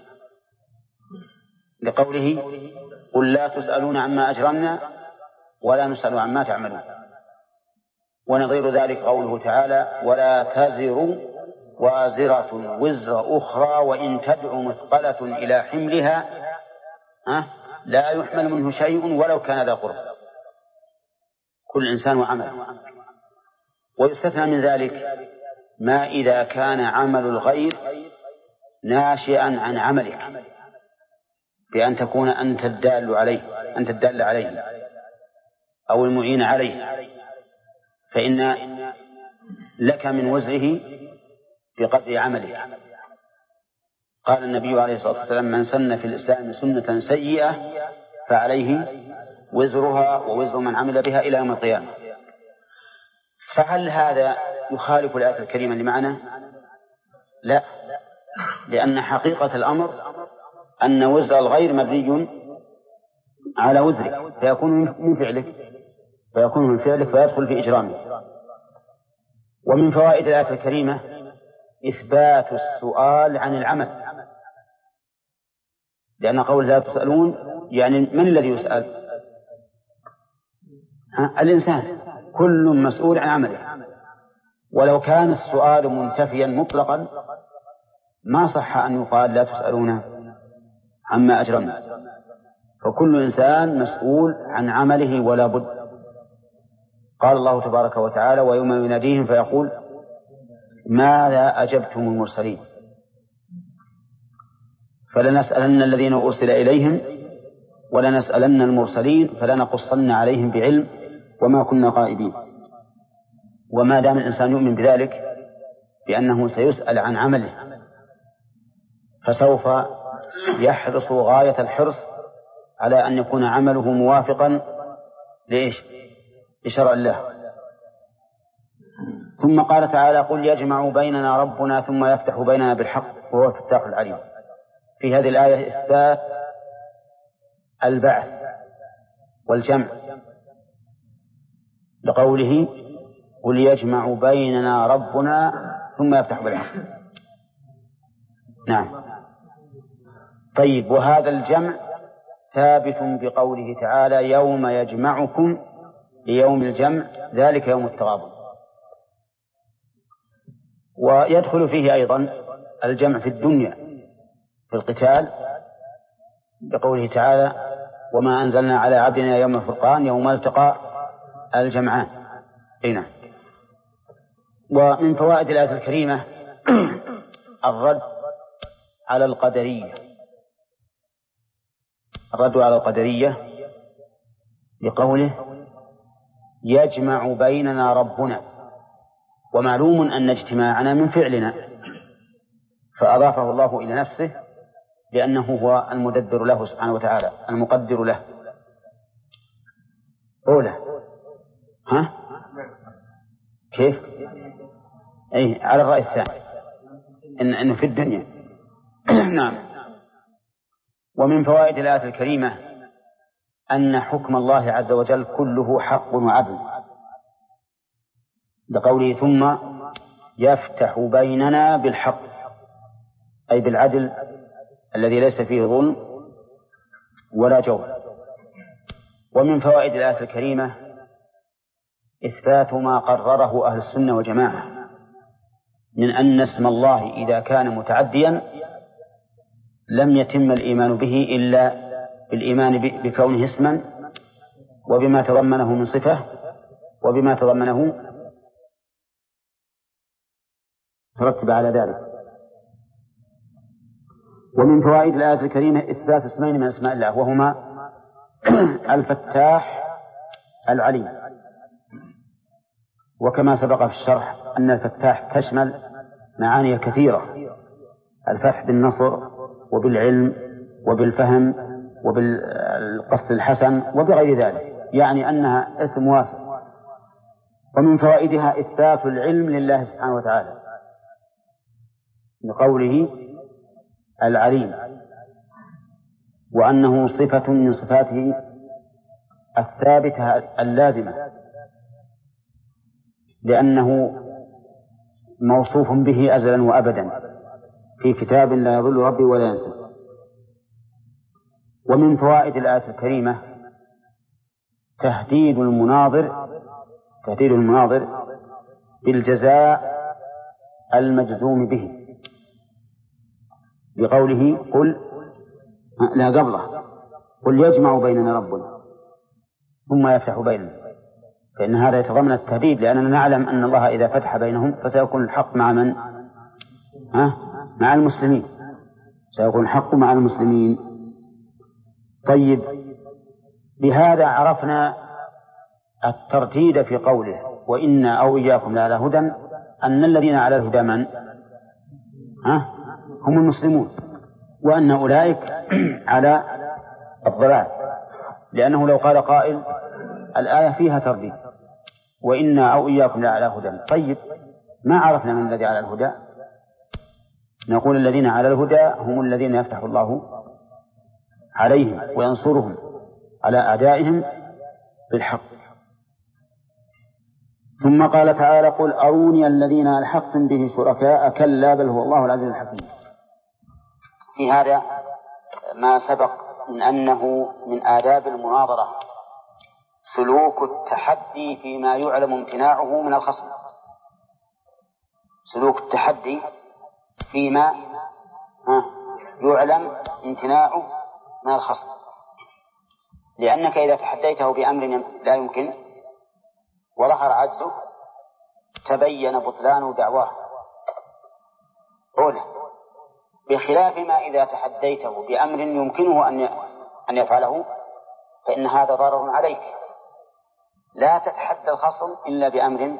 لقوله قل لا تسألون عما أجرمنا ولا نسأل عما تعملون. ونظير ذلك قوله تعالى ولا تزر وازرة وزر أخرى وإن تدع مثقلة إلى حملها لا يحمل منه شيء ولو كان ذا قرب. كل إنسان وعمل. ويستثنى من ذلك ما إذا كان عمل الغير ناشئا عن عملك بأن تكون أنت الدال عليه أو المعين عليه، فإن لك من وزره بقدر عمله. قال النبي عليه الصلاة والسلام من سن في الإسلام سنة سيئة فعليه وزرها ووزر من عمل بها إلى يوم القيامة. فهل هذا يخالف الآية الكريمة لمعنى؟ لا، لأن حقيقة الأمر أن وزر الغير مبني على وزره فيكون من فعلك فيدخل في إجرامه. ومن فوائد الآية الكريمة إثبات السؤال عن العمل، لأن قول لا تسألون يعني من الذي يسأل؟ الإنسان، كل مسؤول عن عمله. ولو كان السؤال منتفيا مطلقا ما صح أن يقال لا تسألون عما أجرمنا، فكل إنسان مسؤول عن عمله ولا بد. قال الله تبارك وتعالى ويوم يناديهم فيقول ماذا أجبتم المرسلين، فلنسألن الذين أرسل إليهم ولنسألن المرسلين فلنقصن عليهم بعلم وما كنا غائبين. وما دام الإنسان يؤمن بذلك بأنه سيسأل عن عمله فسوف يحرص غاية الحرص على أن يكون عمله موافقا لشرع الله. ثم قال تعالى قل يجمع بيننا ربنا ثم يفتح بيننا بالحق وهو الفتاح العليم. في هذه الآية إثبات البعث والجمع لقوله قل يجمع بيننا ربنا ثم يفتح بالحق. نعم. طيب، وهذا الجمع ثابت بقوله تعالى يوم يجمعكم ليوم الجمع ذلك يوم التغابن. ويدخل فيه أيضا الجمع في الدنيا في القتال بقوله تعالى وما أنزلنا على عبدنا يوم الفرقان يوم التقى الجمعان. هنا. ومن فوائد الآية الكريمة الرد على القدرية، الرد على القدرية بقوله يجمع بيننا ربنا، ومعلوم أن اجتماعنا من فعلنا، فأضافه الله إلى نفسه لأنه هو المدبر له سبحانه وتعالى المقدر له. أولى كيف؟ أي على الرأي الثاني إنه في الدنيا. نعم. ومن فوائد الآية الكريمة أن حكم الله عز وجل كله حق وعدل، لقوله ثم يفتح بيننا بالحق أي بالعدل الذي ليس فيه ظلم ولا جور. ومن فوائد الآية الكريمة إثبات ما قرره أهل السنة والجماعة من أن اسم الله إذا كان متعديا لم يتم الإيمان به إلا بالإيمان بكونه اسما وبما تضمنه من صفة وبما تضمنه ترتب على ذلك. ومن فوائد الآية الكريمة إثبات اسمين من أسماء الله وهما الفتاح العليم. وكما سبق في الشرح أن الفتاح تشمل معاني كثيرة، الفتح بالنصر وبالعلم وبالفهم وبالقصد الحسن وبغير ذلك، يعني أنها اسم واسع. ومن فوائدها إثبات العلم لله سبحانه وتعالى لقوله العليم، وأنه صفة من صفاته الثابتة اللازمة لأنه موصوف به أزلا وأبدا في كتاب لا يضل ربي ولا ينسى. ومن فوائد الآية الكريمة تهديد المناظر بالجزاء المجزوم به بقوله قل يجمع بيننا ربنا ثم يفتح بيننا، فإن هذا يتضمن التهديد لأننا نعلم أن الله إذا فتح بينهم فسيكون الحق مع من؟ مع المسلمين، سيكون الحق مع المسلمين. طيب، بهذا عرفنا الترتيب في قوله وإنا أو إياكم لعلى هدى، أن الذين على الهدى من؟ هم المسلمون، وأن أولئك على الضلال، لأنه لو قال قائل الآية فيها ترديد وإنا أو إياكم لعلى هدى، طيب ما عرفنا من الذي على الهدى؟ نقول الذين على الهدى هم الذين يفتح الله عليهم وينصرهم على أعدائهم بالحق. ثم قال تعالى قل أروني الذين ألحقتم به شركاء كلا بل هو الله العزيز الحكيم. في هذا ما سبق من أنه من آداب المناظرة سلوك التحدي فيما يعلم امتناعه من الخصم، سلوك التحدي فيما يعلم امتناعه من الخصم، لأنك إذا تحديته بأمر لا يمكن وظهر عجزه تبين بطلان دعواه أولا، بخلاف ما إذا تحديته بأمر يمكنه أن يفعله فإن هذا ضرر عليك. لا تتحدى الخصم إلا بأمر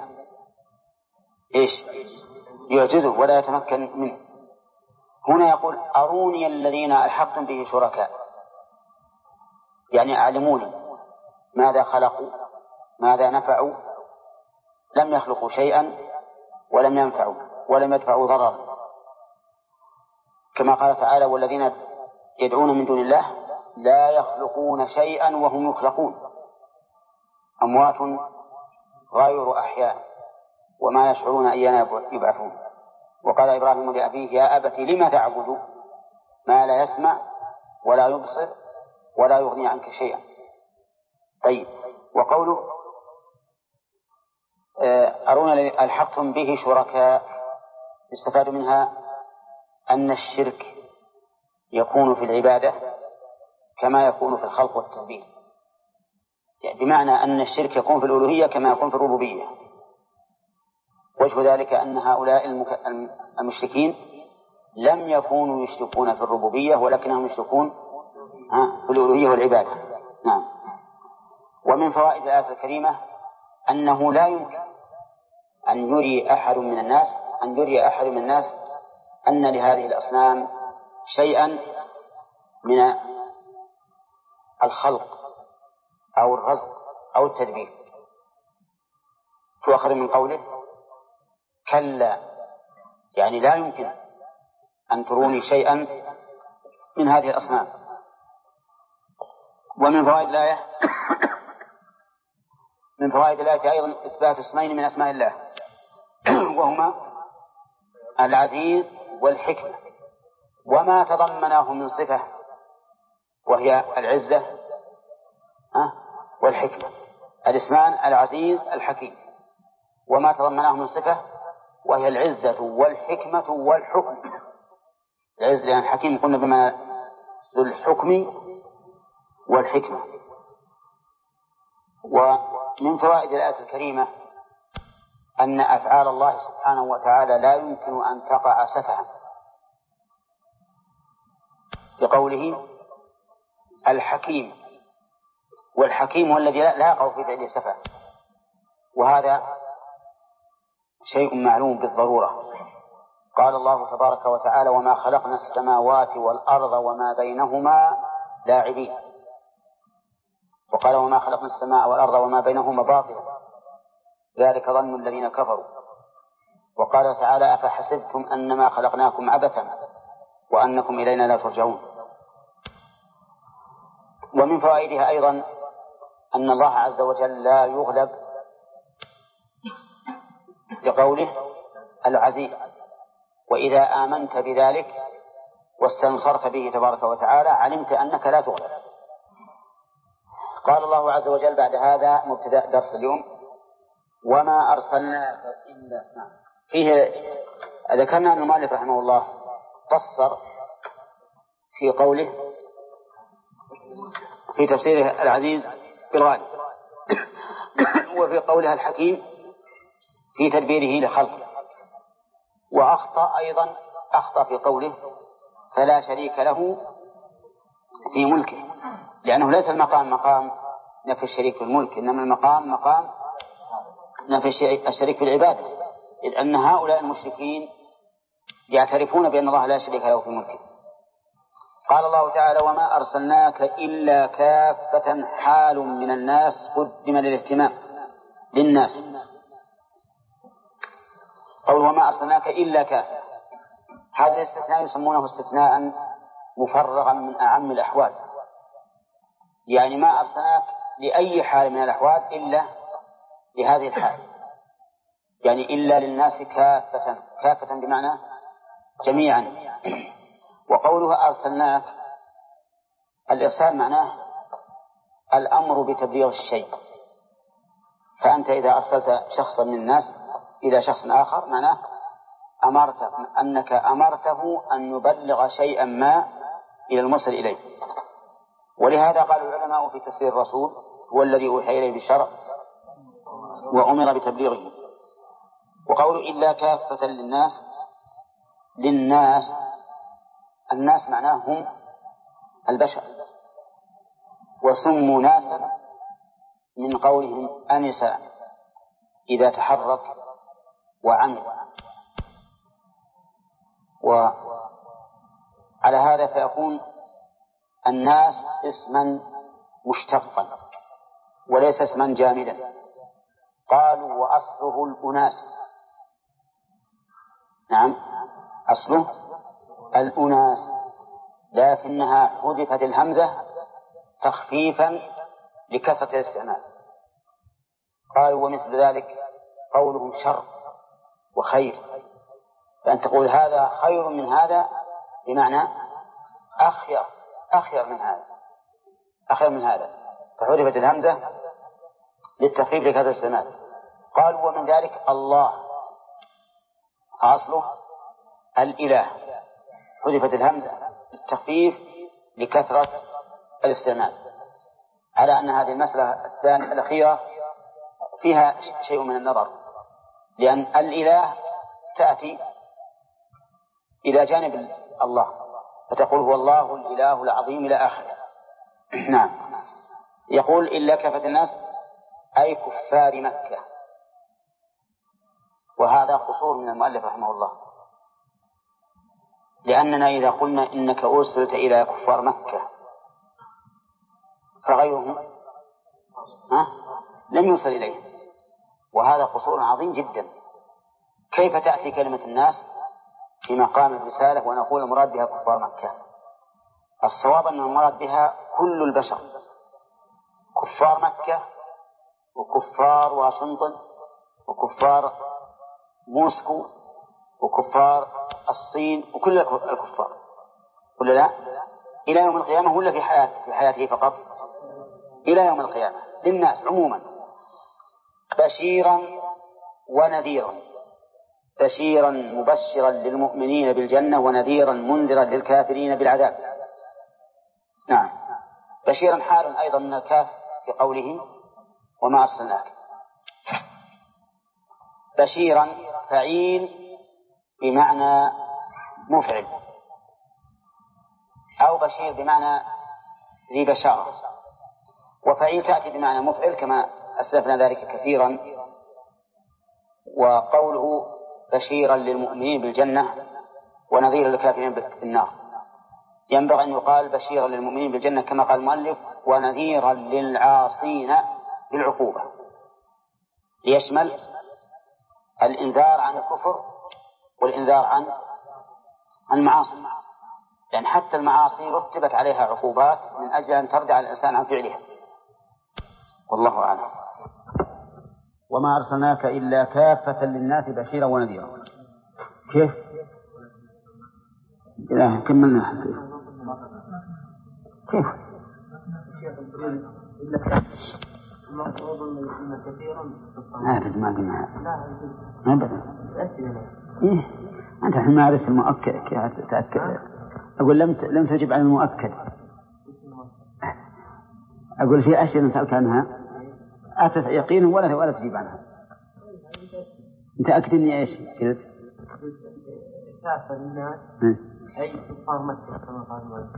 يعجزه ولا يتمكن منه. هنا يقول أروني الذين ألحقتم به شركاء، يعني أعلموني ماذا خلقوا ماذا نفعوا، لم يخلقوا شيئا ولم ينفعوا ولم يدفعوا ضررا، كما قال تعالى والذين يدعون من دون الله لا يخلقون شيئا وهم يخلقون أموات غير أحياء وما يشعرون أيان يبعثون. وقال إبراهيم لأبيه يا أبت لم تعبد ما لا يسمع ولا يبصر ولا يغني عنك شيئا. طيب، وقوله أروني ألحقتم به شركاء يستفاد منها أن الشرك يكون في العبادة كما يكون في الخلق والتدبير، يعني بمعنى أن الشرك يكون في الألوهية كما يكون في الربوبية. وجه ذلك أن هؤلاء المشركين لم يكونوا يشركون في الربوبية ولكنهم يشركون في الألوهية والعبادة. نعم. ومن فوائد الآية الكريمة أنه لا يمكن أن يري أحد من الناس أن لهذه الأصنام شيئا من الخلق أو الرزق أو التدبير. تؤخذ من قوله كلا، يعني لا يمكن أن تروني شيئا من هذه الأصنام. ومن فوائد الآية أيضا إثبات اسمين من أسماء الله وهما العزيز والحكمة، وما تضمناه من صفة وهي العزة والحكمة. الاسمان العزيز الحكيم، وما تضمناه من صفة وهي العزة والحكمة والحكم. العزة يعني الحكيم قلنا بما ذو الحكم والحكمة. ومن فوائد الآية الكريمة أن أفعال الله سبحانه وتعالى لا يمكن أن تقع سفها، بقوله الحكيم، والحكيم هو الذي لا يقع في فعله سفه، وهذا شيء معلوم بالضرورة. قال الله تبارك وتعالى وما خلقنا السماوات والأرض وما بينهما لاعبين، وقال وما خلقنا السماء والأرض وما بينهما باطلا ذلك ظن الذين كفروا. وقال تعالى أفحسبتم أنما خلقناكم عبثا وأنكم إلينا لا ترجعون. ومن فوائدها أيضا أن الله عز وجل لا يغلب لقوله العزيز، وإذا آمنت بذلك واستنصرت به تبارك وتعالى علمت أنك لا تغلب. قال الله عز وجل بعد هذا مبتدأ درس اليوم وما أرسلناك إلا فيه. ذكرنا أن المؤلف رحمه الله فسر في قوله في تفسيره العزيز بالغالب وفي قولها الحكيم في تدبيره لخلقه. وأخطأ أيضا في قوله فلا شريك له في ملكه، لأنه ليس المقام مقام نفي الشريك في الملك، إنما المقام مقام نفي الشريك في العبادة، إذ أن هؤلاء المشركين يعترفون بأن الله لا شريك له في ملكه. قال الله تعالى وما أرسلناك إلا كافة حال من الناس قدم للاهتمام للناس. قول وما أرسلناك إلا كافة، هذا الاستثناء يسمونه استثناء مفرغا من أعم الأحوال، يعني ما أرسلناك لأي حال من الأحوال إلا لهذه الحال. يعني إلا للناس كافة، كافة بمعنى جميعا. وقولها أرسلناك، الإرسال معناه الأمر بتبليغ الشيء، فأنت إذا أرسلت شخصا من الناس إلى شخص آخر معناه أمرته، أنك أمرته أن يبلغ شيئا ما إلى المرسل إليه. ولهذا قال العلماء في تفسير الرسول هو الذي أوحي إليه بالشرع وأمر بتبليغه. وقول إلا كافة للناس الناس معناه هم البشر، وسموا ناسا من قولهم أنس إذا تحرك وعمل. وعلى هذا فيكون الناس اسما مشتقا وليس اسما جامدا. قالوا وأصله الأناس، نعم أصله الأناس، لكنها حذفت الهمزة تخفيفا لكثرة الاستعمال. قالوا ومثل ذلك قولهم شر وخير، فأن تقول هذا خير من هذا بمعنى أخير من هذا، فحذفت الهمزة للتخفيف لكثرة الاستعمال. قالوا ومن ذلك الله، أصله الإله، حذفت الهمزة للتخفيف لكثرة الاستعمال، على أن هذه المسألة الثانية الأخيرة فيها شيء من النظر، لأن الإله تأتي إلى جانب الله، فتقول هو الله الإله العظيم إلى آخره. نعم. يقول إلا كافة الناس أي كفار مكة، وهذا قصور من المؤلف رحمه الله، لأننا إذا قلنا إنك أرسلت إلى كفار مكة فغيرهم لم يرسل إليه، وهذا قصور عظيم جدا. كيف تأتي كلمة الناس في مقام الرسالة ونقول المراد بها كفار مكة؟ الصواب أن المراد بها كل البشر، كفار مكة وكفار واشنطن وكفار موسكو وكفار الصين وكل الكفار، ولا لا؟ إلى يوم القيامة ولا في حياته فقط؟ إلى يوم القيامة للناس عموما، بشيرا ونذيرا، بشيرا مبشرا للمؤمنين بالجنة ونذيرا منذرا للكافرين بالعذاب. نعم. بشيرا حال أيضا من الكاف في قوله وما أرسلناك. بشيرا فعيل بمعنى مفعل، أو بشير بمعنى ذي بشارة، وفعيل تأتي بمعنى مفعل كما أسلفنا ذلك كثيرا. وقوله بشيرا للمؤمنين بالجنة ونذيرا للكافرين بالنار، ينبغي أن يقال بشيرا للمؤمنين بالجنة كما قال المؤلف ونذيرا للعاصين بالعقوبة، ليشمل الإنذار عن الكفر والإنذار عن المعاصي، لأن حتى المعاصي رتبت عليها عقوبات من أجل أن ترجع الإنسان عن فعلها. والله أعلم. وما أرسلناك إلا كافة للناس بشيرا ونذيرا. كيف؟ لا كملنا. كيف؟ أبد ما قلنا أبدا. إيه أنت الحين ما عرفت المؤكد تأكد. أقول لم تجب عن المؤكد. أقول في أشياء نسألك عنها أتت يقين ولا تجيب عنها. أنت أكدني إيش قلت؟ كافة الناس أي كفار مكة كما قال المؤلف،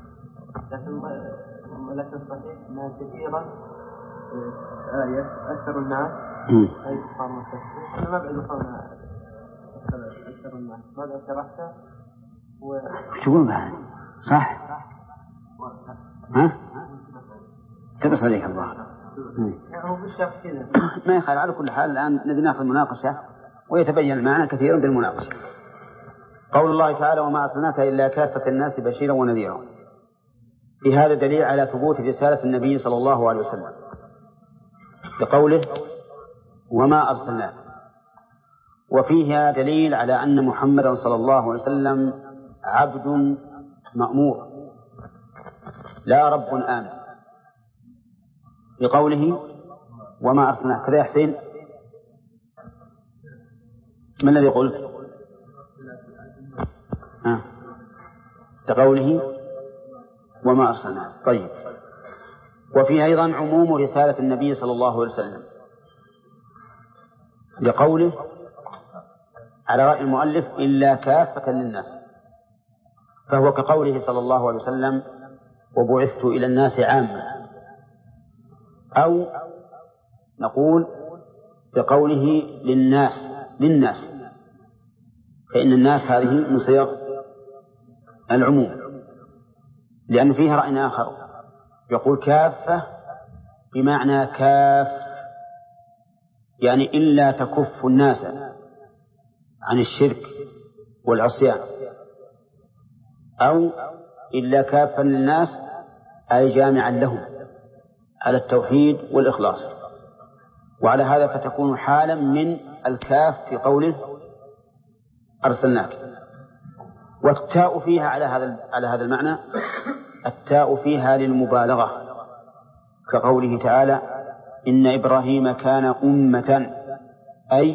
لكن صحيح ما كثيرا آية أكثر الناس أي كفار مكة. أنا ما بعد قولنا أكثر الناس ماذا شرحته شو بعد صح؟ ها؟ تبص عليك الله. هو بالشرح كذا ما يخالف. على كل حال الآن نبي ناخذ مناقشة ويتبين المعنى كثيرا بالمناقشة. قول الله تعالى وما أرسلناك إلا كافة الناس بشيرا ونذيرا، في هذا دليل على ثبوت رسالة النبي صلى الله عليه وسلم بقوله وما أرسلناك، وفيها دليل على أن محمدا صلى الله عليه وسلم عبد مأمور لا رب آمن، بقوله وما أرسلناك. كذا يا حسين، من الذي قلت؟ بقوله وما أرسلناك. طيب. وفي أيضا عموم رسالة النبي صلى الله عليه وسلم، لقوله على رأي المؤلف إلا كافة للناس، فهو كقوله صلى الله عليه وسلم وبعثت إلى الناس عامة، أو نقول بقوله للناس، فإن الناس هذه من صيغ العموم، لأن فيها رأي آخر يقول كافة بمعنى كاف، يعني إلا تكف الناس عن الشرك والعصيان، أو إلا كافا للناس أي جامعا لهم على التوحيد والإخلاص. وعلى هذا فتكون حالا من الكاف في قوله أرسلناك. والتاء فيها على هذا المعنى، التاء فيها للمبالغة، كقوله تعالى إن إبراهيم كان أمة أي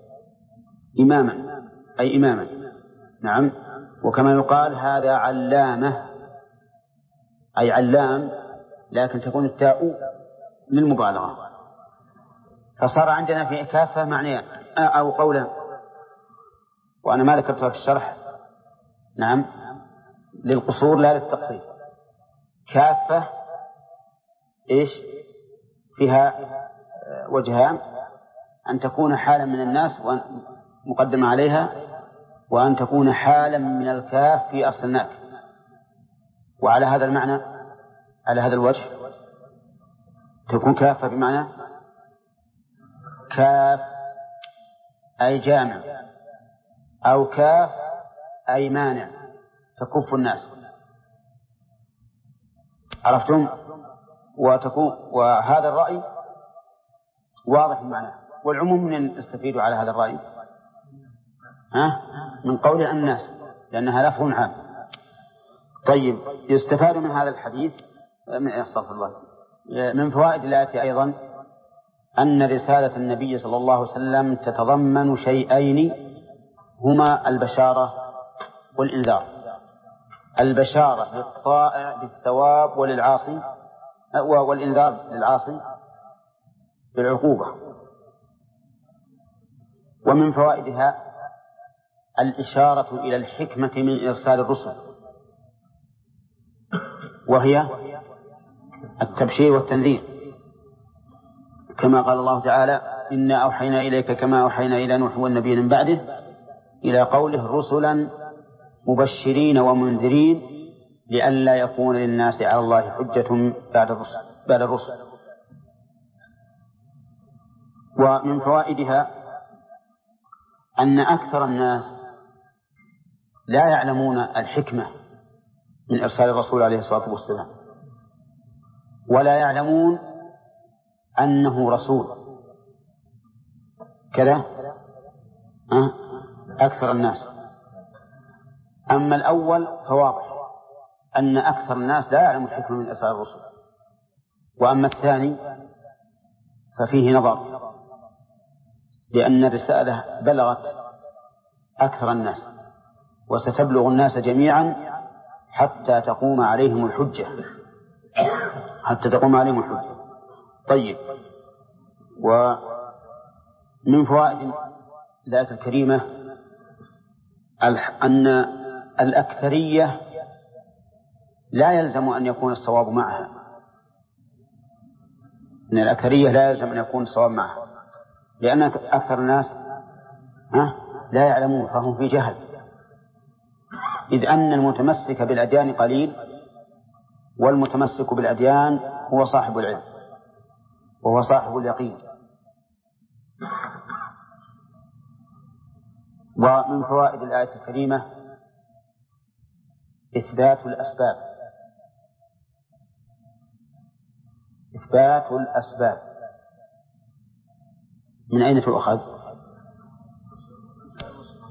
إماما. نعم. وكما يقال هذا علامة أي علام، لكن تكون التاء للمبالغة. فصار عندنا في كافة معنيان أو قولا، وأنا ما ذكرتها في الشرح. نعم، للقصور لا للتقصير. كافة إيش فيها وجهان، أن تكون حالا من الناس مقدمة عليها، وأن تكون حالا من الكاف في أرسلناك. وعلى هذا المعنى على هذا الوجه تكون كافة بمعنى كاف أي جامع، أو كاف أي مانع تكف الناس. عرفتم؟ وهذا الرأي واضح المعنى. والعموم من يستفيد على هذا الرأي من قول الناس، لأنها لفظ عام. طيب، يستفاد من هذا الحديث من فوائد الآية أيضا أن رسالة النبي صلى الله عليه وسلم تتضمن شيئين هما البشارة والإنذار. البشارة للطائع بالثواب وللعاصي، والإنذار للعاصي بالعقوبة. ومن فوائدها الإشارة إلى الحكمة من إرسال الرسل، وهي التبشير والتنذير، كما قال الله تعالى إنا أوحينا إليك كما أوحينا إلى نوح والنبيين من بعده، إلى قوله رسلا مبشرين ومنذرين لئلا يكون للناس على الله حجة بعد الرسل. ومن فوائدها أن أكثر الناس لا يعلمون الحكمة من إرسال الرسول عليه الصلاة والسلام، ولا يعلمون أنه رسول كذا أكثر الناس. أما الأول فواضح أن أكثر الناس لا يعلم الحكمة من إرسال الرسل، وأما الثاني ففيه نظر، لأن الرسالة بلغت أكثر الناس وستبلغ الناس جميعا حتى تقوم عليهم الحجة. طيب، ومن فوائد الآية الكريمة أن الأكثرية لا يلزم أن يكون الصواب معها، أن الأكثرية لا يلزم أن يكون الصواب معها، لأن أكثر الناس لا يعلمون، فهم في جهل، إذ أن المتمسك بالأديان قليل، والمتمسك بالأديان هو صاحب العلم وهو صاحب اليقين. ومن فوائد الآية الكريمة إثبات الأسباب. من أين تؤخذ؟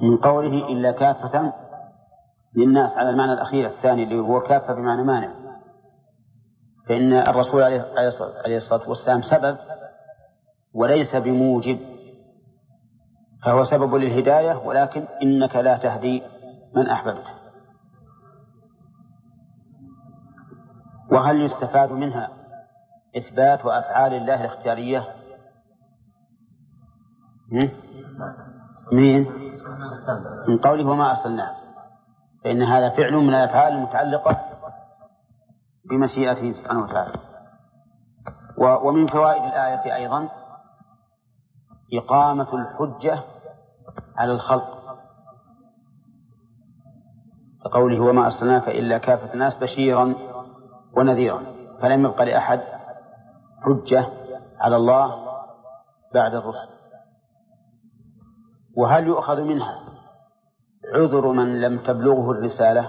من قوله إلا كافة للناس على المعنى الأخير الثاني اللي هو كافة بمعنى مانع، فإن الرسول عليه الصلاة والسلام سبب وليس بموجب، فهو سبب للهداية، ولكن إنك لا تهدي من أحببت. وهل يستفاد منها إثبات أفعال الله الاختيارية؟ من قوله وما أرسلناه، فإن هذا فعل من الأفعال المتعلقة بمشيئته سبحانه وتعالى. ومن فوائد الآية أيضا إقامة الحجة على الخلق، كقوله وما أرسلناك إلا كافة الناس بشيرا ونذيرا، فلم يبق لأحد حجة على الله بعد الرسل. وهل يؤخذ منها عذر من لم تبلغه الرسالة؟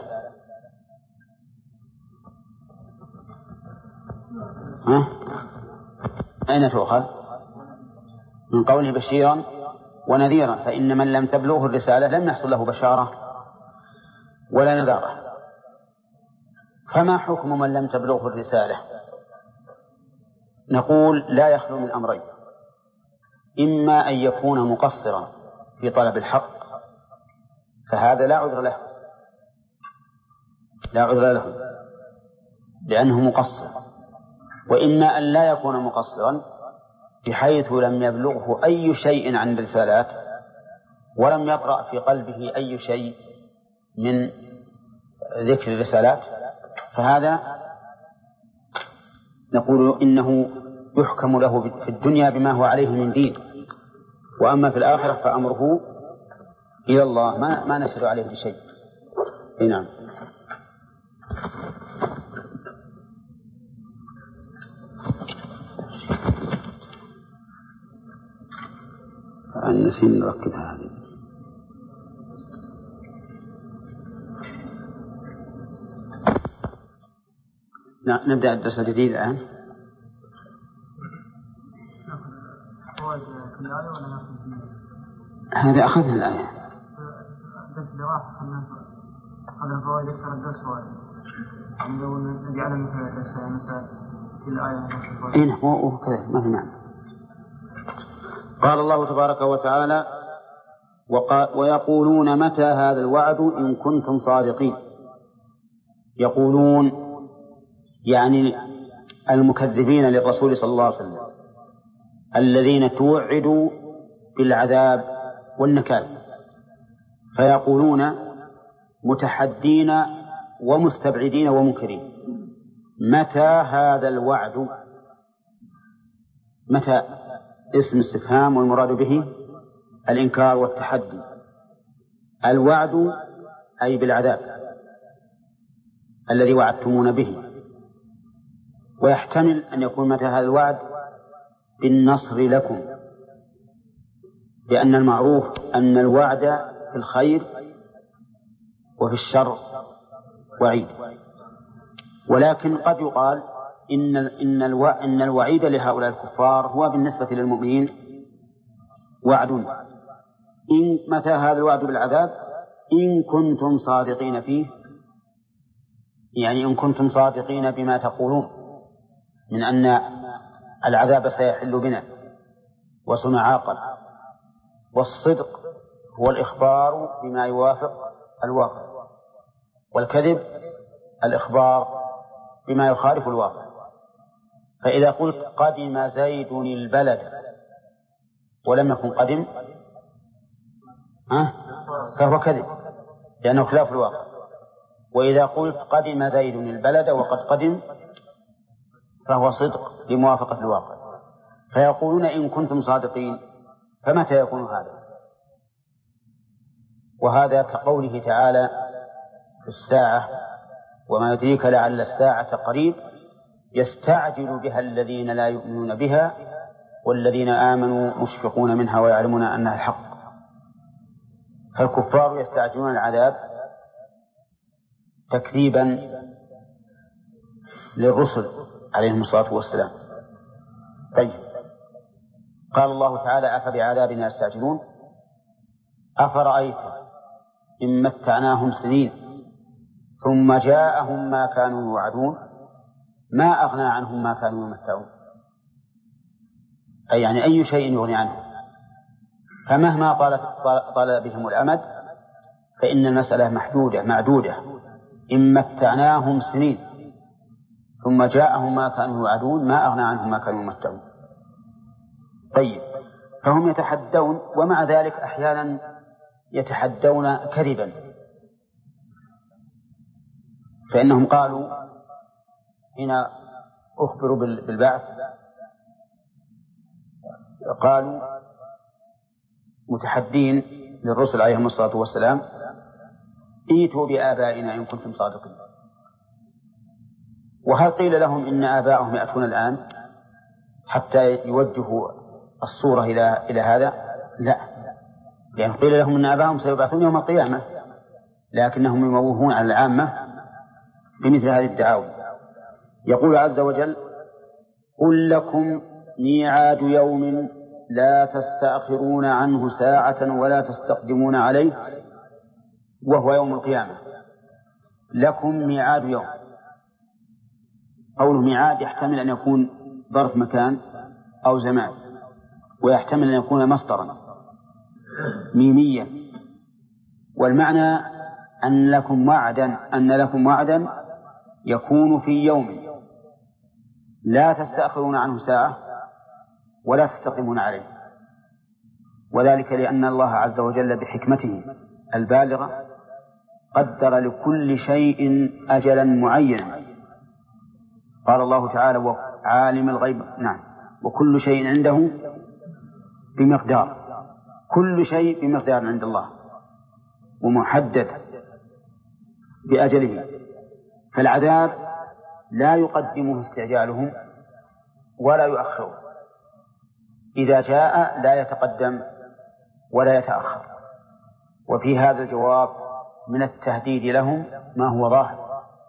أين تؤخذ؟ من قوله بشيرا ونذيرا، فإن من لم تبلغه الرسالة لم يحصل له بشارة ولا نذارة. فما حكم من لم تبلغه الرسالة؟ نقول لا يخلو من أمرين: إما أن يكون مقصرا في طلب الحق، فهذا لا عذر له لأنه مقصر، وإما أن لا يكون مقصرا بحيث لم يبلغه أي شيء عن الرسالات ولم يطرأ في قلبه أي شيء من ذكر الرسالات، فهذا نقول إنه يحكم له في الدنيا بما هو عليه من دين، وأما في الآخرة فأمره إلى الله، ما نشهد عليه بشيء. نعم. نسين نركبها هذه. نبدأ الدرس الجديد الآن. هذا أخذنا الآية. الدرس اللي راح هذا الفوائد أكثر الدرس واحد. لو نجعله مثل الآية. إيه هو كذا ما في معنى. قال الله تبارك وتعالى: ويقولون متى هذا الوعد إن كنتم صادقين. يقولون يعني المكذبين للرسول صلى الله عليه وسلم الذين توعدوا بالعذاب والنكال، فيقولون متحدين ومستبعدين ومنكرين: متى هذا الوعد؟ متى اسم استفهام، والمراد به الإنكار والتحدي. الوعد أي بالعذاب الذي وعدتمون به، ويحتمل أن يكون متى هذا الوعد بالنصر لكم، لأن المعروف أن الوعد في الخير وفي الشر وعيد، ولكن قد يقال إن الوعيد لهؤلاء الكفار هو بالنسبة للمؤمنين وعد. إن متى هذا الوعد بالعذاب إن كنتم صادقين فيه، يعني إن كنتم صادقين بما تقولون من أن العذاب سيحل بنا وسنعاقب. والصدق هو الإخبار بما يوافق الواقع، والكذب الإخبار بما يخالف الواقع. فإذا قلت قدم زيد البلد ولم يكن قدم فهو كذب لأنه خلاف الواقع. وإذا قلت قدم زيد البلد وقد قدم فهو صدق لموافقة الواقع. فيقولون إن كنتم صادقين، فمتى يكون هذا؟ وهذا كقوله تعالى في الساعة: وما يدريك لعل الساعة قريب يستعجل بها الذين لا يؤمنون بها والذين آمنوا مشفقون منها ويعلمون أنها الحق. فالكفار يستعجلون العذاب تكذيبا للرسل عليهم الصلاة والسلام. طيب، قال الله تعالى: أفبعذابنا يستعجلون أفرأيت إن متعناهم سنين ثم جاءهم ما كانوا يوعدون ما أغنى عنهم ما كانوا يمتعون، أي يعني أي شيء يغني عنهم، فمهما طال بهم الأمد فإن المسألة محدودة معدودة. إن متعناهم سنين ثم جاءهم ما كانوا يوعدون ما أغنى عنهم ما كانوا يمتعون. طيب، فهم يتحدون، ومع ذلك أحيانا يتحدون كذبا، فإنهم قالوا حين أخبروا بالبعث قالوا متحدين للرسل عليهم الصلاة والسلام: ائتوا بآبائنا إن كنتم صادقين. وهل قيل لهم إن آباءهم يأتون الآن حتى يوجهوا الصورة إلى هذا؟ لا، لأن قيل لهم إن آباءهم سيبعثون يوم القيامة، لكنهم يموهون على العامة بمثل هذه الدعاوى. يقول عز وجل: قل لكم ميعاد يوم لا تستأخرون عنه ساعة ولا تستقدمون عليه وهو يوم القيامة. لكم ميعاد يوم، قول ميعاد يحتمل أن يكون ظرف مكان أو زمان، ويحتمل أن يكون مصدرا ميميا، والمعنى أن لكم وعدا يكون في يوم لا تستأخرون عنه ساعة ولا تستقيمون عليه، وذلك لأن الله عز وجل بحكمته البالغة قدر لكل شيء أجلا معينا. قال الله تعالى: وعالم الغيب، نعم، وكل شيء عنده بمقدار، كل شيء بمقدار عند الله ومحدد بأجله، فالعذاب لا يقدمه استعجالهم ولا يؤخره، إذا جاء لا يتقدم ولا يتأخر. وفي هذا الجواب من التهديد لهم ما هو ظاهر،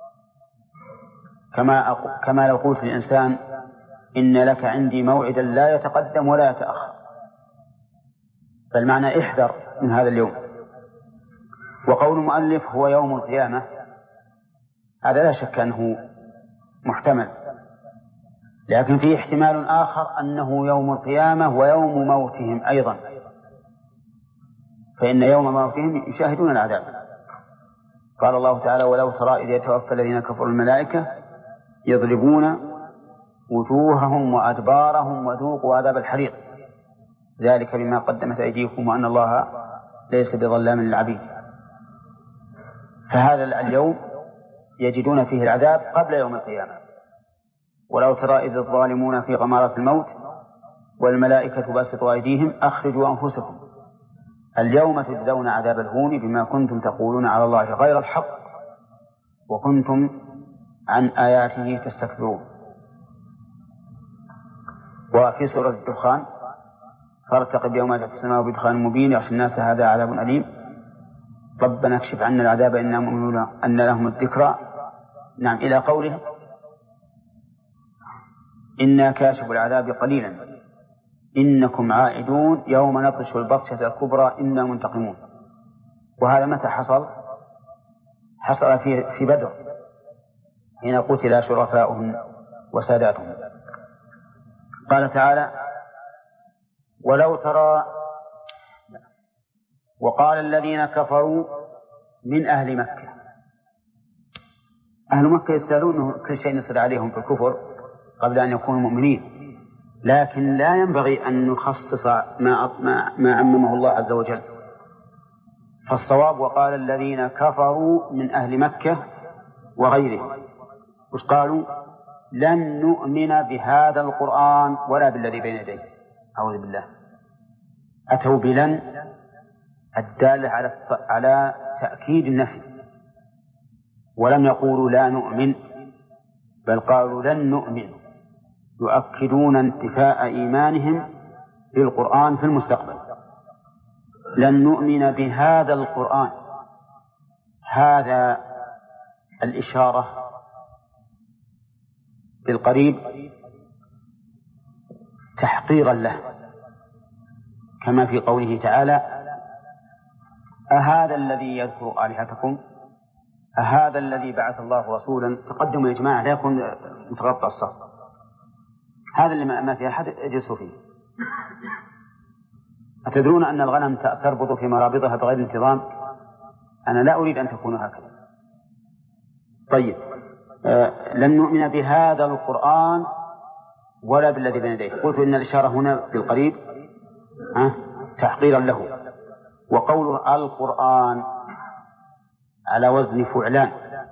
كما لو قلت للإنسان: إن لك عندي موعدا لا يتقدم ولا يتأخر، فالمعنى احذر من هذا اليوم. وقول المؤلف هو يوم القيامة هذا لا شك أنه محتمل، لكن فيه احتمال آخر أنه يوم القيامة ويوم موتهم أيضا، فإن يوم موتهم يشاهدون العذاب. قال الله تعالى: ولو ترى إذ يتوفى الذين كفروا الملائكة يضربون وجوههم وأدبارهم وذوقوا عذاب الحريق ذلك بما قدمت أيديكم وأن الله ليس بظلام للعبيد. فهذا اليوم يجدون فيه العذاب قبل يوم القيامة. ولو ترى إذ الظالمون في غمارة الموت والملائكة باسطوا أيديهم أخرجوا أنفسكم اليوم تجزون عذاب الهون بما كنتم تقولون على الله غير الحق وكنتم عن آياته تستكبرون. وفي سورة الدخان: فارتقب يوم تأتي السماء بدخان مبين يغشى الناس هذا عذاب أليم ربنا اكشف عنا العذاب إنا مؤمنون أن لهم الذكرى. نعم، إلى قوله: إنا كاشف العذاب قليلا إنكم عائدون يوم نبطش البطشة الكبرى إنا منتقمون. وهذا متى حصل؟ حصل في بدر حين قتل شرفاؤهم وساداتهم. قال تعالى: ولو ترى وقال الذين كفروا من أهل مكة. أهل مكة يستاهلون كل شيء يصل عليهم في الكفر قبل أن يكونوا مؤمنين، لكن لا ينبغي أن نخصص ما عممه الله عز وجل. فالصواب: وقال الذين كفروا من أهل مكة وغيرهم. وش قالوا؟ لن نؤمن بهذا القرآن ولا بالذي بين يديه. أعوذ بالله. أتوا بلن الدالة على تأكيد النفي، ولم يقولوا لا نؤمن، بل قالوا لن نؤمن، يؤكدون انتفاء إيمانهم بالقرآن في المستقبل. لن نؤمن بهذا القرآن، هذا الإشارة بالقريب تحقيرا له، كما في قوله تعالى: أهذا الذي يذكر آلهتكم أهذا الذي بعث الله رسولا. تقدموا يا جماعة لا يكون متغطى الصف، هذا اللي ما في أحد يجلسوا فيه. أتدرون أن الغنم تربط في مرابطها بغير انتظام؟ أنا لا أريد أن تكون هكذا. طيب لن نؤمن بهذا القرآن ولا بالذي بين يديه. قلت إن الإشارة هنا بالقريب تحقيرا له. وقوله القرآن على وزن فعلان،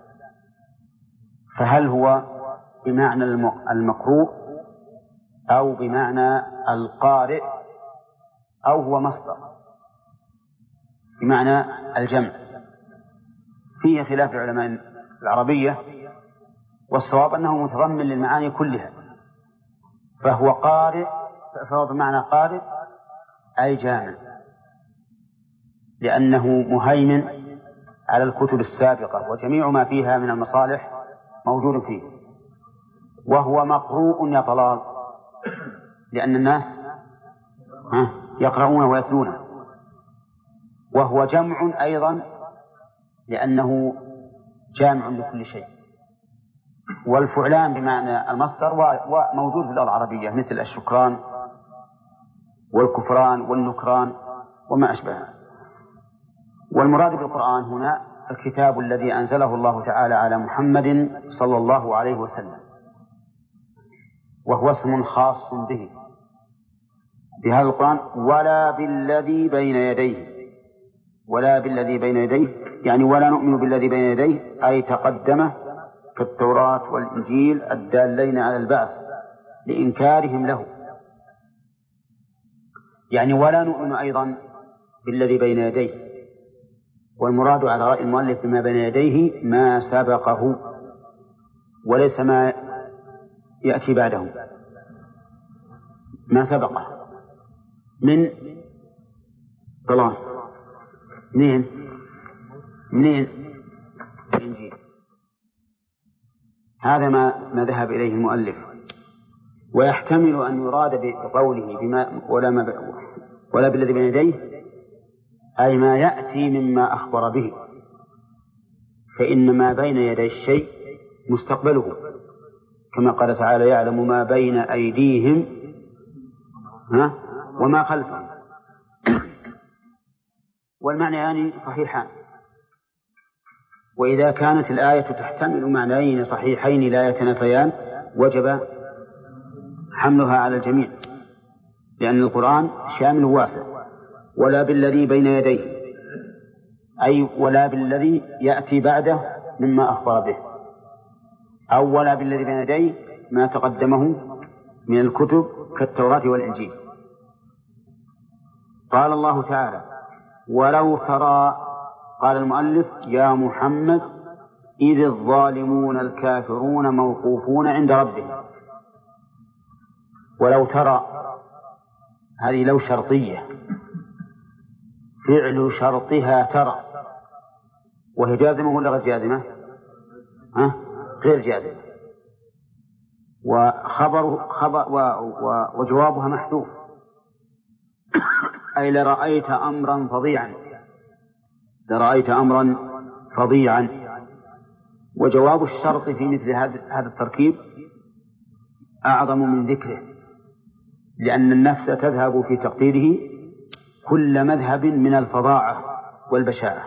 فهل هو بمعنى المقروء أو بمعنى القارئ أو هو مصدر بمعنى الجمع؟ فيه خلاف علماء العربية، والصواب أنه متضمن للمعاني كلها، فهو قارئ، فهو بمعنى قارئ أي جامع، لأنه مهيمن على الكتب السابقة وجميع ما فيها من المصالح موجود فيه. وهو مقروء يا طلال، لأن الناس يقرؤون ويتلون. وهو جمع أيضا لأنه جامع لكل شيء. والفعلان بمعنى المصدر وموجود في اللغة العربية مثل الشكران والكفران والنكران وما أشبهه. والمراد بالقرآن هنا الكتاب الذي أنزله الله تعالى على محمد صلى الله عليه وسلم، وهو اسم خاص به بهذا القرآن. ولا بالذي بين يديه، ولا بالذي بين يديه يعني ولا نؤمن بالذي بين يديه، أي تقدمه في التوراة والإنجيل الدالين على البعث لإنكارهم له. يعني ولا نؤمن أيضا بالذي بين يديه. والمراد على رأي المؤلف بما بين يديه ما سبقه وليس ما يأتي بعده، ما سبقه من طلال منين الإنجيل. هذا ما ذهب إليه المؤلف. ويحتمل أن يراد بقوله بما ولا بالذي بين يديه أي ما يأتي مما أخبر به، فإن ما بين يدي الشيء مستقبله، كما قال تعالى يعلم ما بين أيديهم وما خلفهم. والمعنى يعني صحيحان. وإذا كانت الآية تحتمل معنيين صحيحين لا يتنافيان وجب حملها على الجميع، لأن القرآن شامل واسع. ولا بالذي بين يديه أي ولا بالذي يأتي بعده مما أخبر به، أو ولا بالذي بين يديه ما تقدمه من الكتب كالتوراة والإنجيل. قال الله تعالى ولو ترى، قال المؤلف يا محمد إذ الظالمون الكافرون موقوفون عند ربهم. ولو ترى هذه لو شرطية، فعل شرطها ترى، وهي جازمة ولا غير جازمة؟ غير جازمة. وجوابها محذوف أي لرأيت أمرا فظيعا، لرأيت أمرا فظيعا. وجواب الشرط في مثل هذا التركيب أعظم من ذكره، لأن النفس تذهب في تقديره كل مذهب من الفظاعة والبشاعة.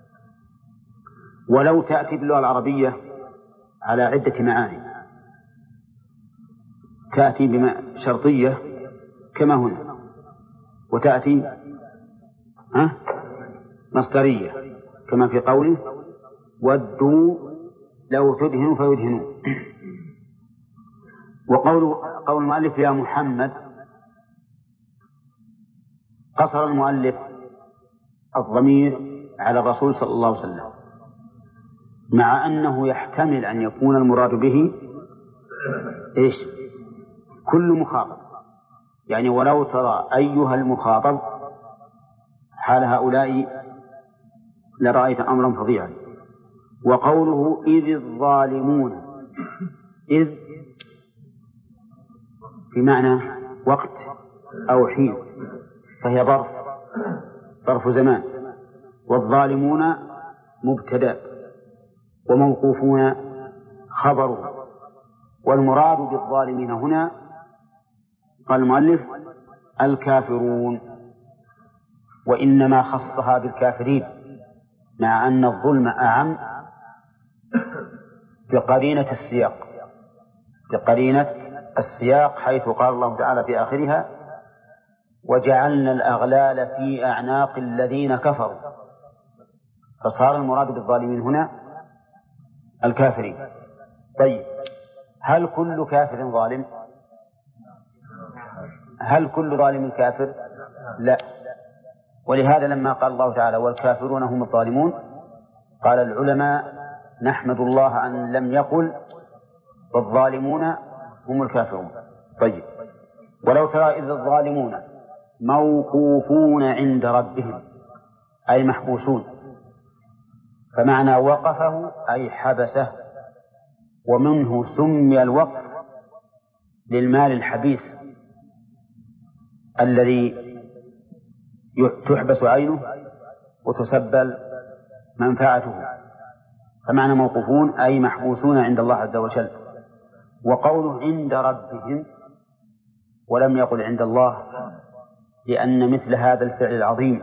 ولو تأتي باللغة العربية على عدة معاني، تأتي شرطية كما هنا، وتأتي مصدرية كما في قوله ودوا لو تدهنوا فيدهنون. قول المؤلف يا محمد، قصر المؤلف الضمير على الرسول صلى الله عليه وسلم، مع أنه يحتمل أن يكون المراد به كل مخاطب. يعني ولو ترى أيها المخاطب حال هؤلاء لرأيت أمرا فظيعا. وقوله إذ الظالمون، إذ بمعنى وقت أو حين، فهي ظرف زمان. والظالمون مبتدأ وموقوفون خبره. والمراد بالظالمين هنا قال المؤلف الكافرون، وإنما خصها بالكافرين مع أن الظلم أعم بقرينة السياق حيث قال الله تعالى في آخرها وجعلنا الأغلال في أعناق الذين كفروا، فصار المراد بالظالمين هنا الكافرين. طيب، هل كل كافر ظالم؟ هل كل ظالم كافر؟ لا. ولهذا لما قال الله تعالى والكافرون هم الظالمون قال العلماء نحمد الله أن لم يقل والظالمون هم الكافرون. طيب، ولو ترى إذ الظالمون موقوفون عند ربهم أي محبوسون، فمعنى وقفه أي حبسه، ومنه سمي الوقف للمال الحبيس الذي تحبس عينه وتسبل منفعته، فمعنى موقوفون أي محبوسون عند الله عز وجل. وقوله عند ربهم ولم يقل عند الله لأن مثل هذا الفعل العظيم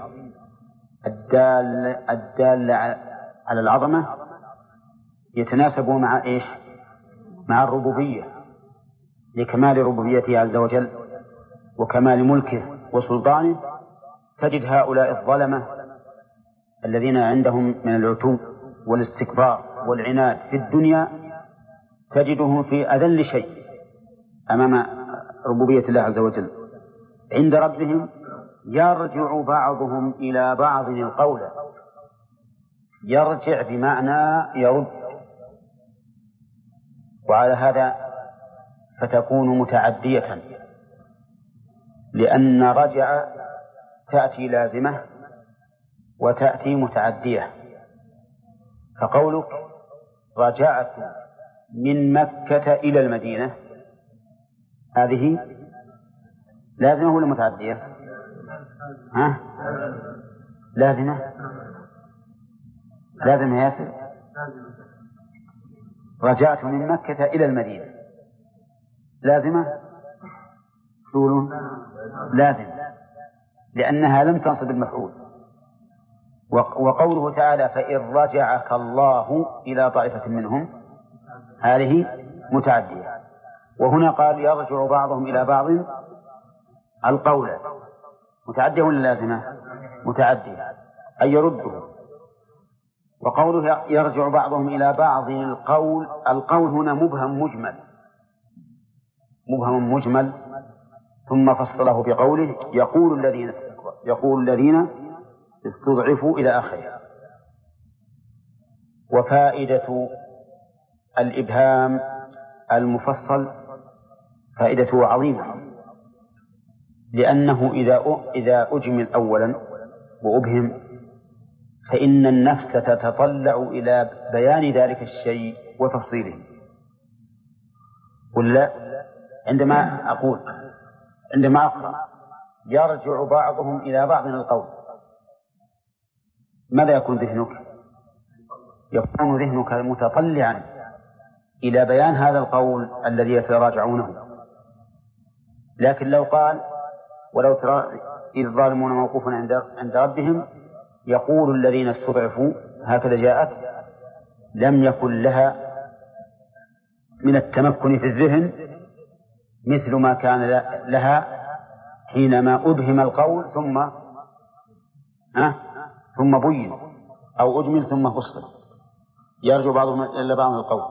الدال على العظمة يتناسب مع إيش؟ مع الربوبية، لكمال ربوبيته عز وجل وكمال ملكه وسلطانه. تجد هؤلاء الظلمة الذين عندهم من العتو والاستكبار والعناد في الدنيا تجدهم في أذل شيء أمام ربوبية الله عز وجل. عند ربهم يرجع بعضهم إلى بعض القول، يرجع بمعنى يرد، وعلى هذا فتكون متعدية، لأن رجع تأتي لازمة وتأتي متعدية. فقولك رجعت من مكة إلى المدينة هذه لازمة ولا متعدية؟ لازمة يا ياسر. رجعت من مكة إلى المدينة لازمة تقولون لازم، لأنها لم تنصب المفعول. وقوله تعالى فإن رجعك الله إلى طائفة منهم هذه متعدية. وهنا قال يرجع بعضهم إلى بعض القول، متعدية ولا لازمة؟ متعدية أي يرده. وقوله يرجع بعضهم إلى بعض القول هنا مبهم مجمل ثم فصله بقوله يقول الذين استضعفوا إلى آخره. وفائدة الإبهام المفصل فائدته عظيمة، لأنه إذا أجمل أولا وأبهم فإن النفس تتطلع إلى بيان ذلك الشيء وتفصيله. ولا عندما أقرأ يرجع بعضهم إلى بعض القول، ماذا يكون ذهنك؟ يكون ذهنك متطلعا إلى بيان هذا القول الذي يتراجعونه. لكن لو قال ولو ترى إذ الظالمون موقوفون عند ربهم يقول الذين استضعفوا هكذا جاءت، لم يكن لها من التمكن في الذهن مثل ما كان لها حينما أبهم القول ثم بين أو أجمل ثم فصل. يرجع بعضهم إلى بعض القول.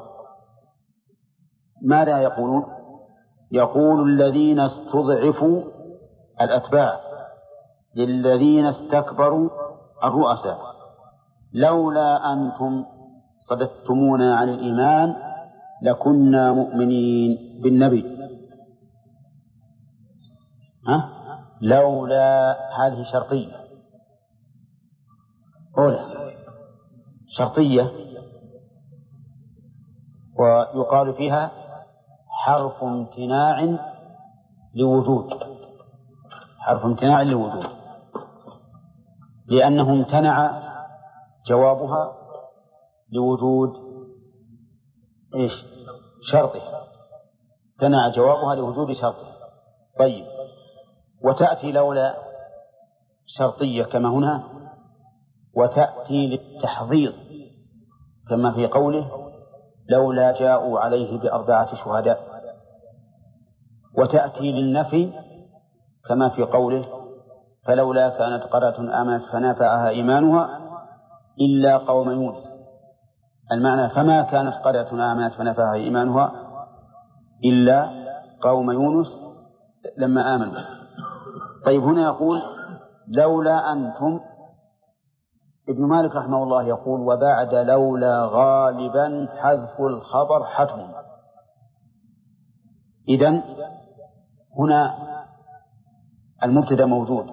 ماذا يقولون؟ يقول الذين استضعفوا الأتباع للذين استكبروا الرؤساء لولا أنتم صددتمونا عن الإيمان لكنا مؤمنين بالنبي. لولا هذه شرطية أولى شرطية، ويقال فيها حرف امتناع لوجود، لأنه امتنع جوابها لوجود شرطها، امتنع جوابها لوجود شرطها. طيب، وتأتي لولا شرطية كما هنا، وتأتي للتحضيض كما في قوله لولا جاءوا عليه ب4 شهداء، وتأتي للنفي كما في قوله فلولا كانت قرية آمنت فنفعها إيمانها إلا قوم يونس. المعنى فما كانت قرية آمنت فنفعها إيمانها إلا قوم يونس لما آمنوا. طيب، هنا يقول لولا أنتم. ابن مالك رحمه الله يقول وبعد لولا غالبا حذف الخبر حتم. إذن هنا المبتدأ موجود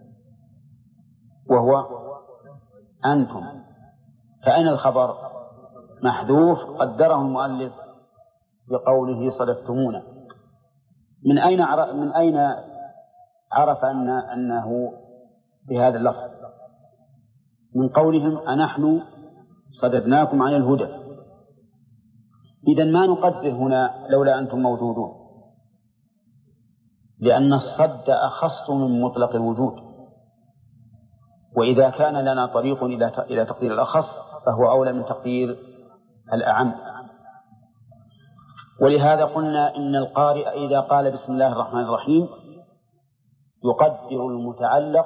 وهو أنتم، فأين الخبر؟ محذوف قدره المؤلف بقوله صدفتمونا. من أين عرف أنه بهذا اللفظ؟ من قولهم أنحن صددناكم عن الهدى. إذن ما نقدر هنا لولا أنتم موجودون، لأن الصد أخص من مطلق الوجود، وإذا كان لنا طريق إلى تقدير الأخص فهو أولى من تقدير الأعم. ولهذا قلنا إن القارئ إذا قال بسم الله الرحمن الرحيم يقدر المتعلق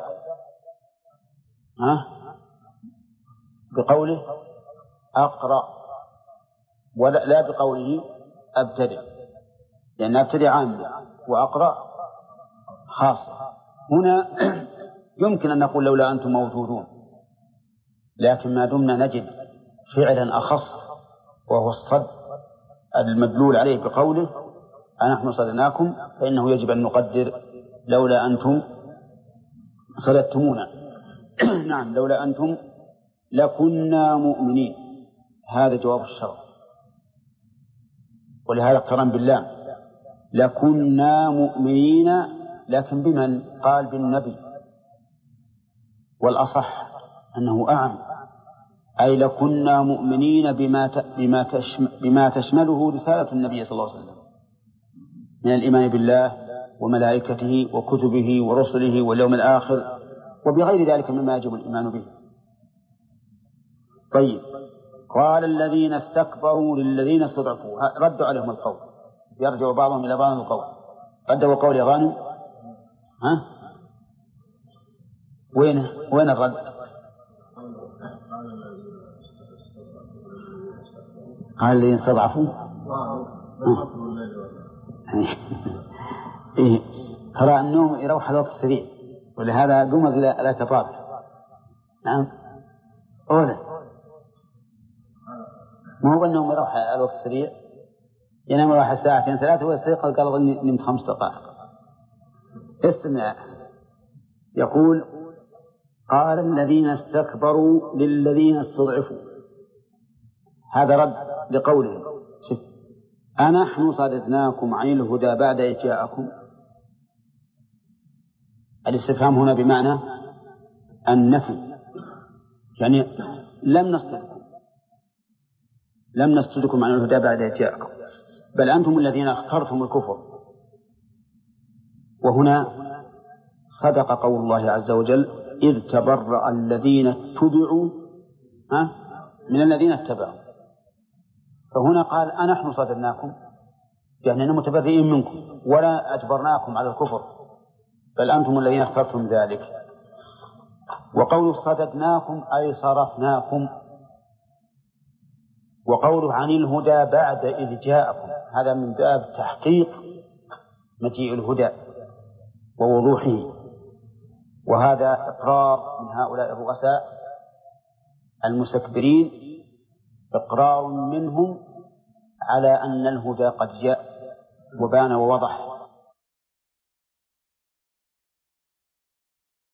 بقوله أقرأ، ولا بقوله أبتدئ، لأن أبتدئ عامة وأقرأ خاصة. هنا يمكن أن نقول لولا أنتم موجودون، لكن ما دمنا نجد فعلا أخص وهو الصد المدلول عليه بقوله أنحن صدناكم، فإنه يجب أن نقدر لولا أنتم صددتمونا. نعم، لولا أنتم لكنا مؤمنين، هذا جواب الشرط، ولهذا اقترن باللام لكنا مؤمنين، لكن بمن؟ قال بالنبي، والأصح أنه أعم، أي لكنا مؤمنين بما تشمله رسالة النبي صلى الله عليه وسلم من الإيمان بالله وملائكته وكتبه ورسله واليوم الآخر وبغير ذلك مما يجب الإيمان به. طيب، قال الذين استكبروا للذين استضعفوا، ردوا عليهم القول، يرجع بعضهم إلى بعض القول. ردوا قول غانم، وين الرد؟ قال الذين استضعفوا ترى النوم يروح الوقت السريع، ولهذا قمت لا تطابق. نعم، أولا ما هو النوم يروح الوقت السريع، ينام يروح الساعتين 3 ويستيقظ قال نمت 5 دقائق. استمع، يقول قال الذين استكبروا للذين استضعفوا، هذا رد لقولهم أنحن صددناكم عن الهدى بعد إذ جاءكم. الاستفهام هنا بمعنى النفي، يعني لم نصدكم عن الهدى بعد إذ جاءكم، بل أنتم الذين اخترتم الكفر. وهنا صدق قول الله عز وجل إذ تبرأ الذين اتبعوا من الذين اتبعوا. فهنا قال أنحن صددناكم، يعني أننا متبرئين منكم ولا أجبرناكم على الكفر، بل أنتم الذين اخترتم ذلك. وقول صددناكم أي صرفناكم. وقوله عن الهدى بعد إذ جاءكم، هذا من باب تحقيق مجيء الهدى ووضوحه، وهذا إقرار من هؤلاء الرؤساء المستكبرين، إقرار منهم على أن الهدى قد جاء وبان ووضح.